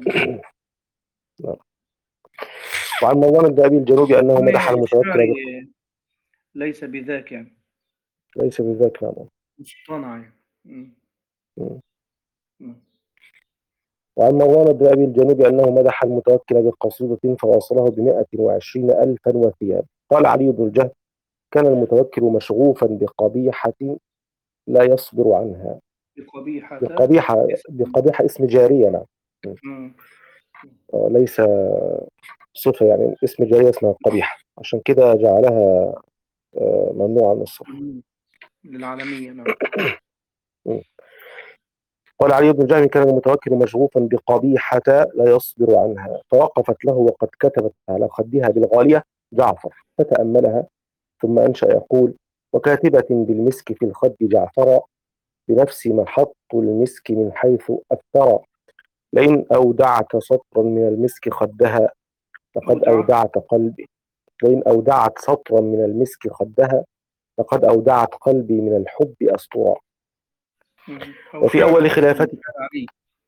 وعن مروان بن أبي الجنوب أنه مدح المتوكل الشعري ليس بذاك يعني. ليس بذاك نعم. مصطنع يعني. مم. مم. مم. وعن مروان بن أبي الجنوب أنه مدح المتوكل بقصيدة فواصله بمائة وعشرين ألفا وثياب. قال علي بن الجهم كان المتوكل مشغوفا بقبيحة لا يصبر عنها. بقبيحة بقبيحة اسم. بقبيحة اسم جارية نعم. مم. آه، ليس صفة، يعني اسم جارية اسمها قبيحة، عشان كده جعلها آه، ممنوعة من الصرف. مم. للعالمية نعم. مم. قال علي بن الجهم كان المتوكل مشغوفا بقبيحة لا يصبر عنها، فوقفت له وقد كتبت على خدها بالغالية جعفر، فتأملها ثم أنشأ يقول وكاتبة بالمسك في الخد جعفر، بنفس محط المسك من حيث أثر، لئن أودعت سطرا من المسك خدها لقد أودع. أودعت قلبي لئن أودعت سطرا من المسك خدها لقد أودعت قلبي من الحب أسطرا. مم. هو وفي شعر أول أصلا خلافته شعر علي.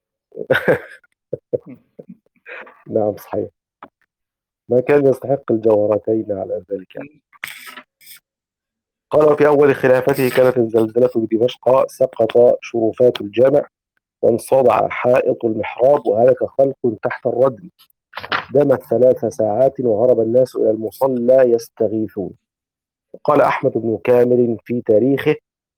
مم. نعم صحيح، ما كان يستحق الجوهرتين على ذلك يعني. قال وفي أول خلافته كانت الزلزلة بدمشق، سقط شرفات الجامع وانصدع حائط المحراب وهلك خلق تحت الردم، دامت ثلاث ساعات وهرب الناس إلى المصلى يستغيثون. قال أحمد بن كامل في تاريخه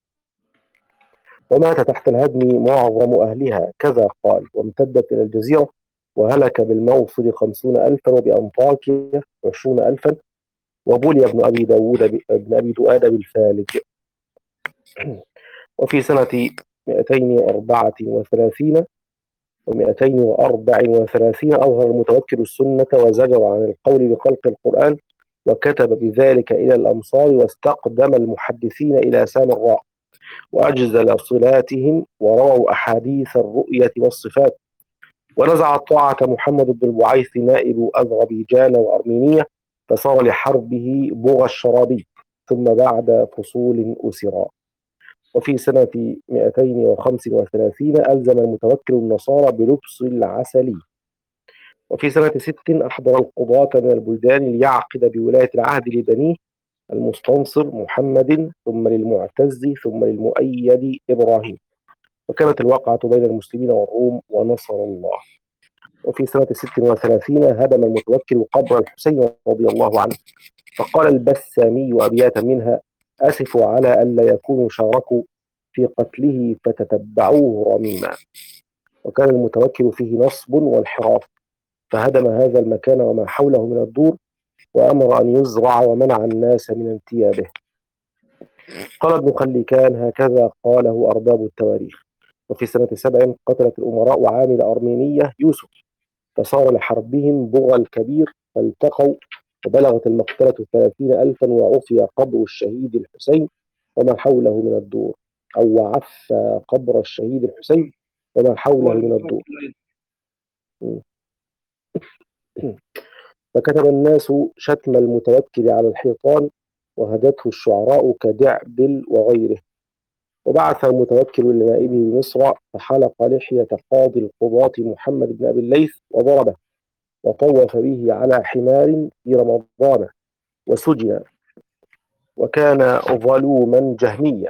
ومات تحت الهدم معظم أهلها، كذا قال، وامتدت إلى الجزيرة وهلك بالموصل خمسون ألفا وبأنطاكيا عشرون ألفا، وبلي ابن أبي داود ابن أبي دؤاد بالفالج. وفي سنة مئتين وأربعة وثلاثين ومئتين وأربع وثلاثين أظهر المتوكل السنة وزجر عن القول بخلق القرآن، وكتب بذلك إلى الأمصار واستقدم المحدثين إلى سامراء وأجزل صلاتهم ورووا أحاديث الرؤية والصفات، ونزع الطاعة محمد بن البعيث نائب أذربيجان وأرمينيا، فصار لحربه بغى الشرابي، ثم بعد فصول أسرا. وفي سنة مئتين وخمس وثلاثين ألزم المتوكل النصارى بلبس العسلي. وفي سنة ست أحضر القضاة من البلدان ليعقد بولاية العهد لبنيه المستنصر محمد، ثم للمعتز، ثم للمؤيد إبراهيم، وكانت الواقعة بين المسلمين والروم ونصر الله. وفي سنة ست وثلاثين هدم المتوكل قبر الحسين رضي الله عنه، فقال البسامي أبياتا منها أسف على ألا يكونوا شاركوا في قتله فتتبعوه رميما. وكان المتوكل فيه نصب وانحراف، فهدم هذا المكان وما حوله من الدور، وأمر أن يزرع ومنع الناس من انتيابه. قال ابن خليكان هكذا قاله أرباب التواريخ. وفي سنة سبع قتلت الأمراء عامل أرمينية يوسف، فصار لحربهم بغى الكبير، فالتقوا وبلغت المقتلة ثلاثين ألفا، وعفي قبر الشهيد الحسين وما حوله من الدور، أو وعف قبر الشهيد الحسين وما حوله هو من الدور. المتوكل. فكتب الناس شتم المتوكل على الحيطان وهدته الشعراء كدعبل وغيره. وبعث المتوكل لنائبه بمصر فحلق لحية قاضي القضاة محمد بن أبي الليث وضربه وطوف به على حمار في رمضان وسجن، وكان ظلوما جهميا.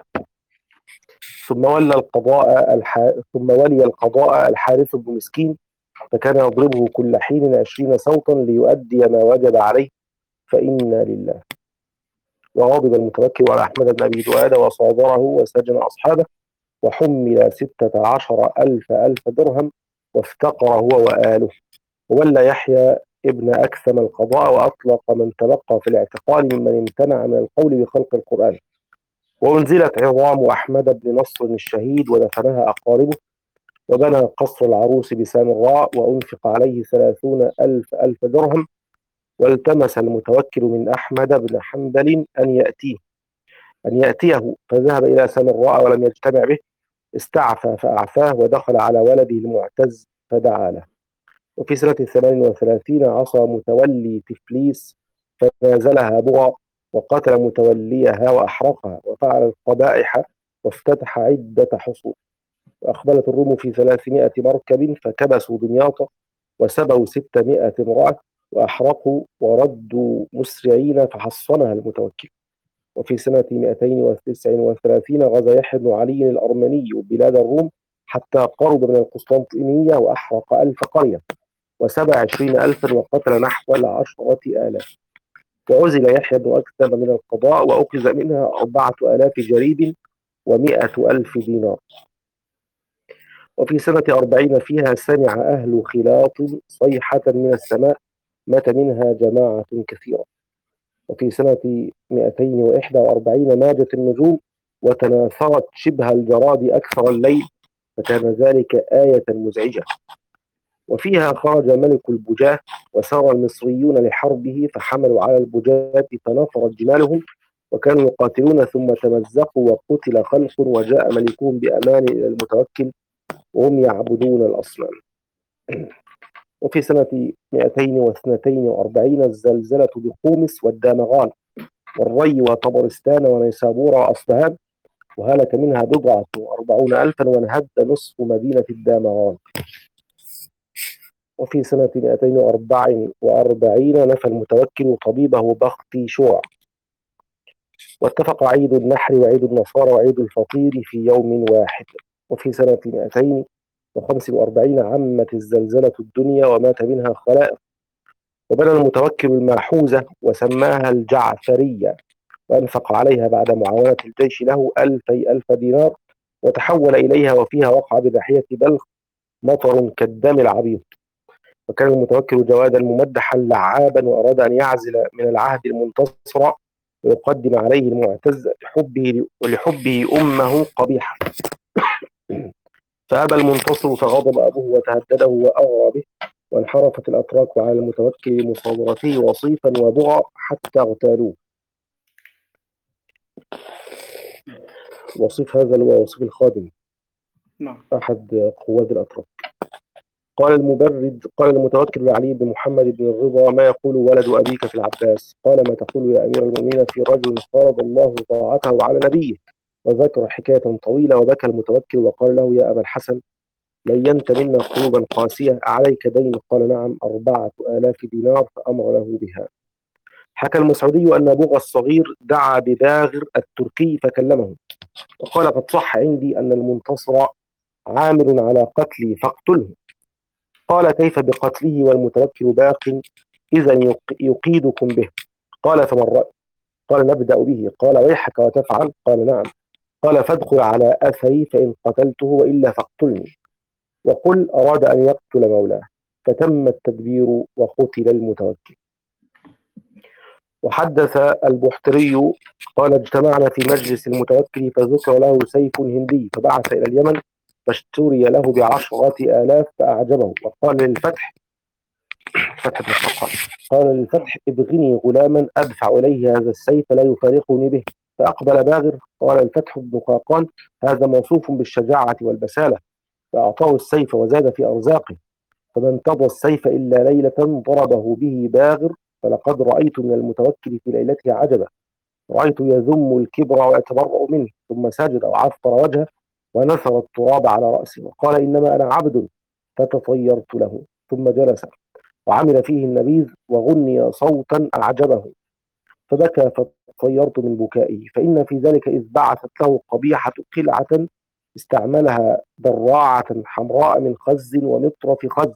ثم ولى القضاء الح... ثم ولي القضاء الحارث بن مسكين، فكان يضربه كل حين عشرين صوتا ليؤدي ما وجب عليه، فإنا لله. وغضب المتوكل على أحمد بن أبي دؤاد وصادره وسجن أصحابه، وحمل ستة عشر ألف ألف درهم، وافتقر هو وآله. وولى يحيى ابن أكثم القضاء، وأطلق من تبقى في الاعتقال ممن امتنع من القول بخلق القرآن. وأنزلت عظام أحمد بن نصر الشهيد ودفنها أقاربه، وبنى قصر العروس بسامراء، وأنفق عليه ثلاثون ألف ألف درهم. والتمس المتوكل من أحمد بن حنبل أن يأتيه أن يأتيه فذهب إلى سامراء ولم يجتمع به. استعفى فأعفاه، ودخل على ولده المعتز فدعا له. وفي سنة ثمان وثلاثين عصى متولي تفليس فنازلها بغى، وقتل متوليها وأحرقها، وفعل القبائح وافتتح عدة حصون. وأقبلت الروم في ثلاثمائة مركب فكبسوا دمياط، وسبوا ستمائة امرأة، وأحرقوا وردوا مسرعين فحصنها المتوكل. وفي سنة مئتين وتسع وثلاثين غزا يحيى بن علي الأرمني بلاد الروم حتى قرب من القسطنطينية، وأحرق ألف قرية، وسبع عشرين ألفا، وقتل نحو العشرة آلاف. وعزل يحيى بن أكثم من القضاء، وأخذ منها أربعة آلاف جريد ومائة ألف دينار. وفي سنة أربعين فيها سمع أهل خلاط صيحة من السماء، مات منها جماعة كثيرة. وفي سنة مئتين وإحدى وأربعين ماجت النجوم وتناثرت شبه الجراد أكثر الليل، فكان ذلك آية مزعجة. وفيها خرج ملك البجاة، وسار المصريون لحربه فحملوا على البجاة فنفرت جمالهم، وكانوا يقاتلون ثم تمزقوا وقتل خلق، وجاء ملكهم بأمان إلى المتوكل وهم يعبدون الأصنام. وفي سنة مئتين واثنتين وأربعين الزلزلة بقومس والدامغان والري وطبرستان ونيسابور وأصبهان، وهلك منها بضعة وأربعون ألفا، وانهد نصف مدينة الدامغان. وفي سنة مئتين وأربع وأربعين نفى المتوكل طبيبه بختي شوع، واتفق عيد النحر وعيد النصارى وعيد الفطير في يوم واحد. وفي سنة مئتين وخمس وأربعين عمت الزلزلة الدنيا ومات منها خلائق، وبنى المتوكل الماحوزة وسماها الجعفرية، وأنفق عليها بعد معاونة الجيش له ألفي ألف دينار، وتحول إليها، وفيها وقع بناحية بلخ مطر كالدم العبيط. وكان المتوكل جوادا ممدحا لعابا، وأراد أن يعزل من العهد المنتصر ويقدم عليه المعتز لحبه ولحبه أمه قبيحة، فأبى المنتصر، فغضب أبوه وتهدده وأغرى به، وانحرفت الأتراك على المتوكل لمصادرته وصيفا وبغى حتى اغتالوه. وصيف هذا هو وصيف الخادم، نعم. أحد قواد الأتراك. قال المبرد: قال المتوكل لعلي بن محمد بن الرضا: ما يقول ولد أبيك في العباس؟ قال: ما تقول يا أمير المؤمنين في رجل فرض الله طاعته على نبيه؟ وذكر حكاية طويلة، وبكى المتوكل وقال له: يا أبا الحسن، لينت منا قلوبا قاسية، عليك دين؟ قال: نعم، أربعة آلاف دينار. فأمر له بها. حكى المسعودي أن بوغى الصغير دعا بباغر التركي فكلمه، وقال: قد صح عندي أن المنتصر عامل على قتلي فاقتله. قال: كيف بقتله والمتوكل باق؟ إذا يقيدكم به. قال: فما الرأي؟ قال: نبدأ به. قال: ويحك وتفعل؟ قال: نعم. قال: فادخل على أثري فإن قتلته، وإلا فاقتلني، وقل أراد أن يقتل مولاه. فتم التدبير وقتل المتوكل. وحدث البحتري قال: اجتمعنا في مجلس المتوكل فذكر له سيف هندي، فبعث إلى اليمن فاشتري له بعشرة آلاف فأعجبه، وقال للفتح فتح بن الخطاب قال للفتح: ابغني غلاما أدفع إليه هذا السيف لا يفارقني به. فأقبل باغر. قال الفتح بن قاقان: هذا موصوف بالشجاعة والبسالة. فأعطاه السيف وزاد في أرزاقه، فما انتضى السيف إلا ليلة ضربه به باغر، فلقد رأيت من المتوكل في ليلته عجبا. رأيت يذم الكبر ويتبرأ منه، ثم سجد وعفر وجهه ونثر التراب على رأسه وقال إنما أنا عبد، فتطيرت له، ثم جلس وعمل فيه النبيذ وغني صوتا أعجبه، فبكى فطيرت من بكائه، فإن في ذلك إذ بعثت له قبيحة قلعة استعملها ضراعة حمراء من خز ومطرف خز،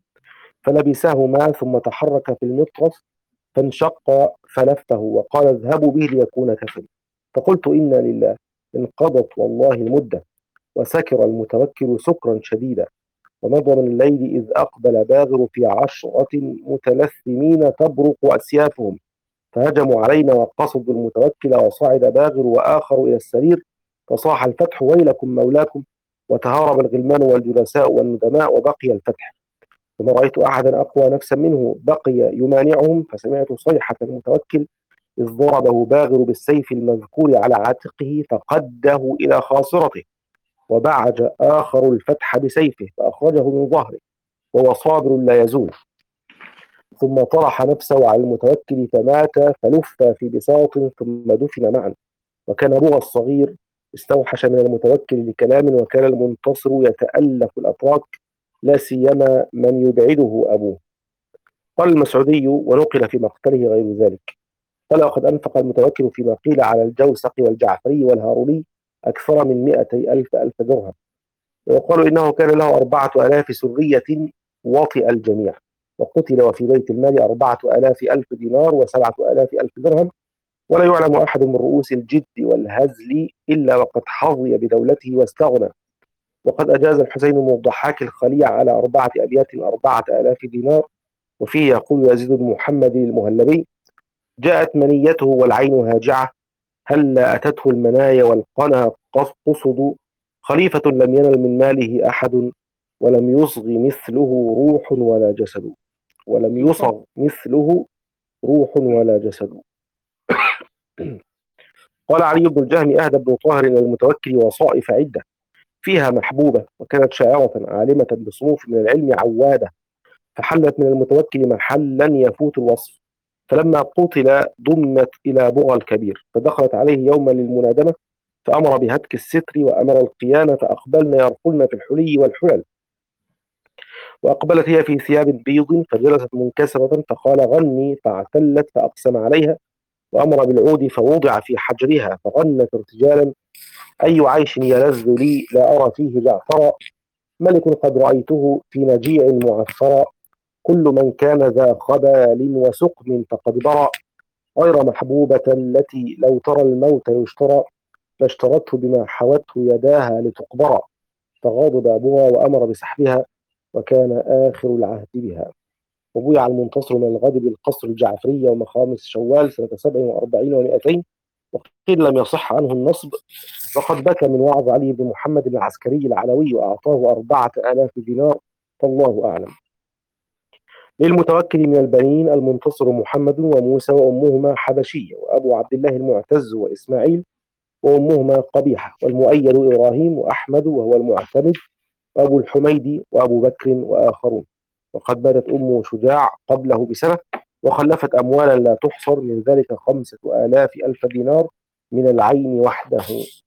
فلبسهما ثم تحرك في المطرف فانشق فلفه وقال اذهبوا به ليكون كفن. فقلت إنا لله، انقضت والله المدة، وسكر المتوكل سكرا شديدا، ومضى من الليل إذ أقبل باغر في عشرة متلثمين تبرق أسيافهم، فهجموا علينا وقصدوا المتوكل، وصعد باغر وآخر إلى السرير، فصاح الفتح ويلكم مولاكم، وتهارب الغلمان والجلساء والندماء، وبقي الفتح. ثم رأيت أحدا أقوى نفسا منه بقي يمانعهم، فسمعت صيحة المتوكل إذ ضربه باغر بالسيف المذكور على عاتقه فقده إلى خاصرته، وبعج آخر الفتح بسيفه فأخرجه من ظهره وهو صابر لا يزول، ثم طرح نفسه على المتوكل فمات، فلف في بساط ثم دفن معا. وكان بغى الصغير استوحش من المتوكل لكلام، وكان المنتصر يتألف الأتراك لا سيما من يبعده أبوه. قال المسعودي ونقل في مقتله غير ذلك، قال وقد أنفق المتوكل فيما قيل على الجوسق والجعفري والهاروني أكثر من مئتي ألف ألف درهم، ويقال إنه كان له أربعة آلاف سرية وطئ الجميع، وقتل وفي بيت المال أربعة آلاف ألف دينار وسبعة آلاف ألف درهم، ولا يعلم أحد من رؤوس الجد والهزل إلا وقد حظي بدولته واستغنى. وقد أجاز الحسين بن الضحاك الخليع على أربعة أبيات أربعة آلاف دينار، وفيه يقول يزيد بن محمد المهلبي: جاءت منيته والعين هاجعة، هلا أتته المنايا والقنا قصد، خليفة لم ينل من ماله أحد، ولم يصغ مثله روح ولا جسد، ولم يصغ مثله روح ولا جسد. قال علي بن الجهم: أهدى بن طاهر إلى المتوكل وصائف عدة فيها محبوبة، وكانت شاعرة عالمة بصنوف من العلم عوادة، فحلت من المتوكل محلا يفوت الوصف، فلما قتل ضمت إلى بغى الكبير، فدخلت عليه يوما للمنادمة فأمر بهتك الستر وأمر القيان، فأقبلن يرقلن في الحلي والحلل، وأقبلت هي في ثياب بيض فجلست منكسرة، فقال غني، فاعتلت فأقسم عليها، وأمر بالعود فوضع في حجرها فغنت ارتجالا: أي عيش يلذ لي لا أرى فيه جعفرا، ملك قد رأيته في نجيع معفرا، كل من كان ذا خبال وسقم فقد برأ، غير محبوبة التي لو ترى الموت يشترى، فاشترته بما حوته يداها لتقبرا، فغاضب أبوها وأمر بسحبها، وكان آخر العهد بها. وبويع المنتصر من الغد بالقصر الجعفري يوم خامس شوال سنة سبع وأربعين ومائتين، وقيل لم يصح عنه النصب، وقد بكى من وعظ علي بن محمد العسكري العلوي وأعطاه أربعة آلاف دينار، فالله أعلم. للمتوكل من البنين المنتصر محمد وموسى وأمهما حبشية، وأبو عبد الله المعتز وإسماعيل وأمهما قبيحة، والمؤيد إبراهيم وأحمد وهو المعتمد، وأبو الحميدي وأبو بكر وآخرون. وقد ماتت أم شجاع قبله بسنة، وخلفت أموالا لا تحصر، من ذلك خمسة آلاف ألف دينار من العين وحده.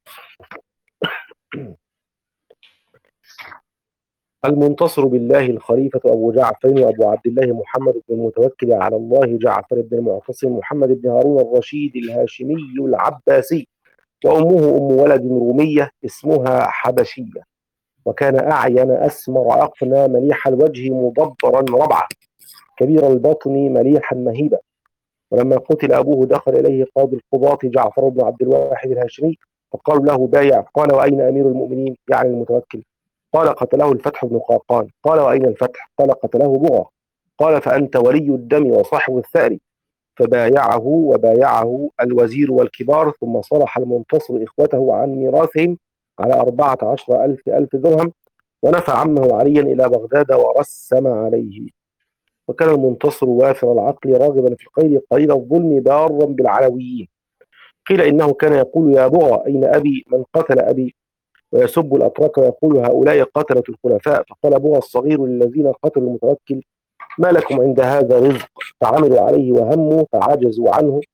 المنتصر بالله الخليفة أبو جعفر وأبو عبد الله محمد بن المتوكل على الله جعفر بن المعتصم محمد بن هارون الرشيد الهاشمي العباسي، وأمه أم ولد رومية اسمها حبشية، وكان أعين أسمر أقنى مليح الوجه مضبرا ربعة كبير البطن مليحا مهيبا. ولما قتل أبوه دخل إليه قاضي القضاة جعفر بن عبد الواحد الهاشمي، فقالوا له بايع، قال وأين أمير المؤمنين يعني المتوكل؟ قال قتله الفتح بن قاقان. قال وأين الفتح؟ قال قتله بغى. قال فأنت ولي الدم وصاحب الثأر، فبايعه وبايعه الوزير والكبار، ثم صلح المنتصر إخوته عن ميراثهم على أربعة عشر ألف ألف درهم، ونفى عمه عليا إلى بغداد ورسم عليه. وكان المنتصر وافر العقل راغبا في الخير قليل الظلم بارا بالعلويين. قيل إنه كان يقول يا بغى أين أبي من قتل أبي، ويسب الأتراك ويقول هؤلاء قتلة الخلفاء. فقال بغى الصغير للذين قتلوا المتوكل: ما لكم عند هذا رزق؟ فعملوا عليه وهموا فعجزوا عنه،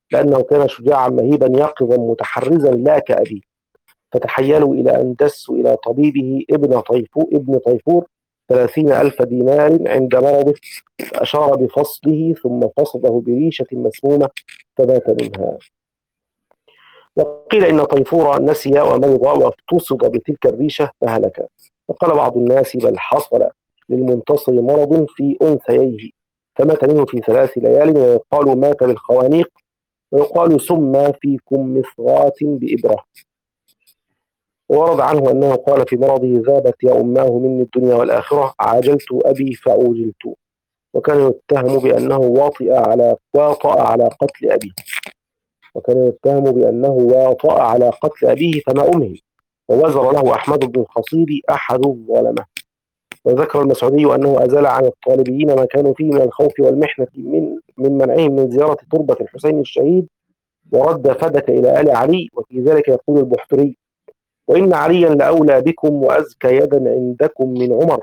لأنه كان شجاعا مهيبا يقظا متحرزا لا كأبيه. فتحيلوا إلى أن دسوا إلى طبيبه ابن طيفور ابن طيفور ثلاثين ألف دينار عند مرضه، فأشار بفصله ثم فصله بريشة مسمومة فمات منها. وقيل إن طيفور نسي ومرض واغتصب بتلك الريشة فهلك. وقال بعض الناس بل حصل للمنتصر مرض في أنثييه فمات منه في ثلاث ليال، ويقال مات بالخوانيق، ويقال سمى في كمثرات بإبرة. ورد عنه أنه قال في مرضه ذابت يا أماه مني الدنيا والآخرة، عاجلت أبي فعوجلت. وكان يتهم بأنه واطئ على واطأ على قتل أبيه وكان يتهم بأنه واطأ على قتل أبيه فما أمهل، ووزر له أحمد بن الخصيب أحد الظلمة. وذكر المسعودي أنه أزال عن الطالبيين ما كانوا فيه من الخوف والمحنة من من منعهم من زيارة تربة الحسين الشهيد، ورد فدك إلى آل علي. وفي ذلك يقول البحتري: وإن عليا لأولى بكم وأزكى يدا عندكم من عمر،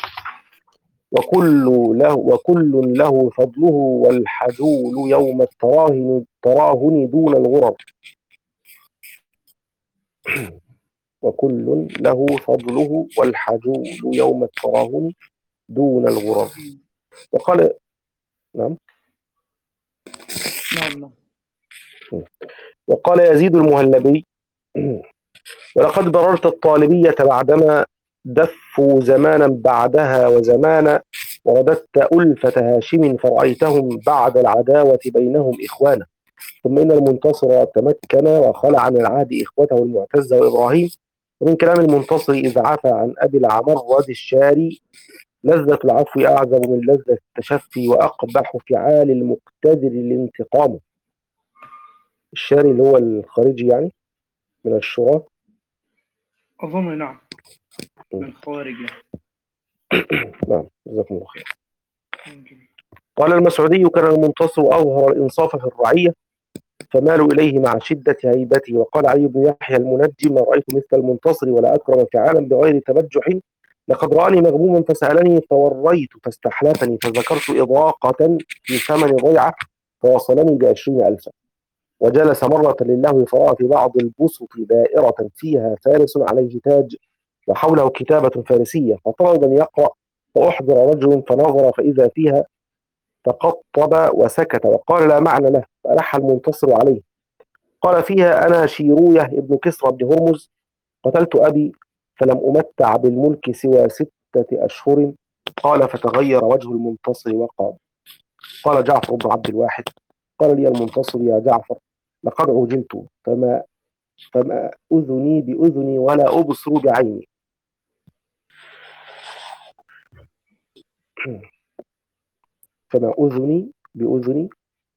وكل له وكل له فضله والحجول يوم التراهن تراهن دون الغرر وكل له فضله والحجول يوم التراهن دون الغرر. وقال نعم نعم نعم. وقال يزيد المهلبي: ولقد بررت الطالبية بعدما دفوا زمانا بعدها وزمانا، ورددت ألفة هاشم فرأيتهم بعد العداوة بينهم إخوانا. ثم إن المنتصر تمكن وخلع عن العهد إخوته المعتز وإبراهيم. ومن كلام المنتصر إذ عفى عن أبي العمرد الشاري: لذة العفو أعذب من لذة التشفي، وأقبح فعال المقتدر الانتقام. الشاري اللي هو الخارجي يعني من الشراء. أظن نعم من الخوارج يعني. نعم جزاكم الله خير. قال المسعودي: كان المنتصر أظهر الإنصاف في الرعية فمالوا إليه مع شدة هيبته. وقال علي بن يحيى المنجم: ما رأيت مثل المنتصر ولا أكرم فعالا بغير تبجح. لقد رآني مغموما فسألني فوريت فاستحلفني فذكرت إضاقة في ثمن ضيعة فوصلني بعشرين ألفا. وجلس مرة لله فرأى في بعض البسط دائرة فيها فارس عليه تاج وحوله كتابة فارسية، فطلب أن يقرأ، فأحضر رجل فنظر فإذا فيها فقطب وسكت وقال لا معنى له، فألح المنتصر عليه. قال فيها: أنا شيروية ابن كسرى بن هرمز، قتلت أبي فلم أمتع بالملك سوى ستة أشهر. قال فتغير وجه المنتصر وقال: قال جعفر بن عبد الواحد: قال لي المنتصر يا جعفر لقد عجلت فما فما أذني بأذني ولا أبصر بعيني. فما أذني بأذني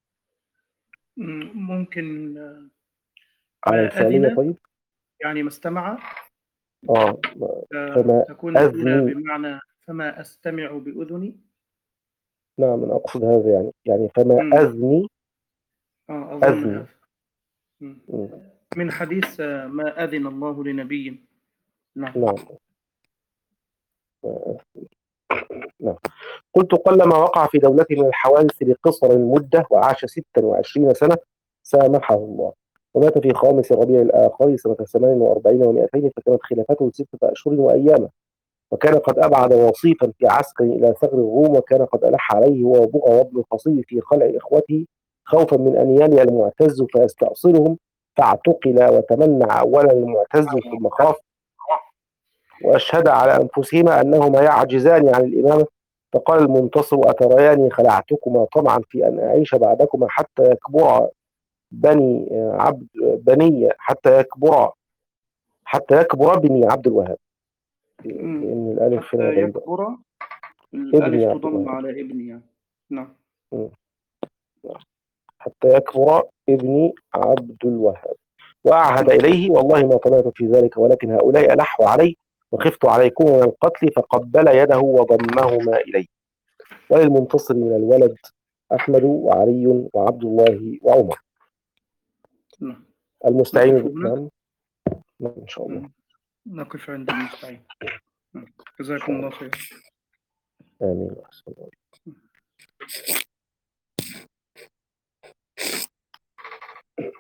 ممكن على ما الفعلية. أذن طيب يعني ما استمع. آه فما تكون الأولى أذني. بمعنى فما أستمع بأذني. نعم أنا أقصد هذا يعني يعني فما مم. أذني آه أظن أذني. هذا مم. مم. من حديث ما أذن الله لنبي. نعم نعم نعم. قلت: قلما وقع في دولته من الحوادث بقصر المدة وعاش ستة وعشرين سنة سامحه الله، ومات في خامس ربيع الآخر سنة ثمان وأربعين ومائتين، فكانت خلافته ستة أشهر وأياما. وكان قد أبعد وصيفا في عسكر إلى ثغر الروم، وكان قد ألح عليه هو وبغى وابن الخصيب في خلع إخوته خوفا من أن يلي المعتز فيستأصلهم، فاعتقل وتمنع أولا المعتز ثم خاف، وأشهد على أنفسهما أنهما يعجزان عن الإمامة. فقال المنتصر: أترياني خلعتكما طمعا في أن أعيش بعدكما حتى يكبر بني عبد بني حتى يكبر حتى يكبر ابني عبد الوهاب، لأن الألف هنا حتى يكبر ابني الألف عبد تضم الوهاب. على ابني يعني. نعم حتى يكبر ابني عبد الوهاب. وأعهد إليه: والله ما طمعت في ذلك، ولكن هؤلاء ألحوا علي وخفت عليكم من القتل، فقبل يده وضمهما إليه. وللمنتصر من الولد أحمد وعلي وعبد الله وعمر. نعم. المستعين. نعم إن شاء الله نقف عند المستعين. جزاكم الله خير. آمين.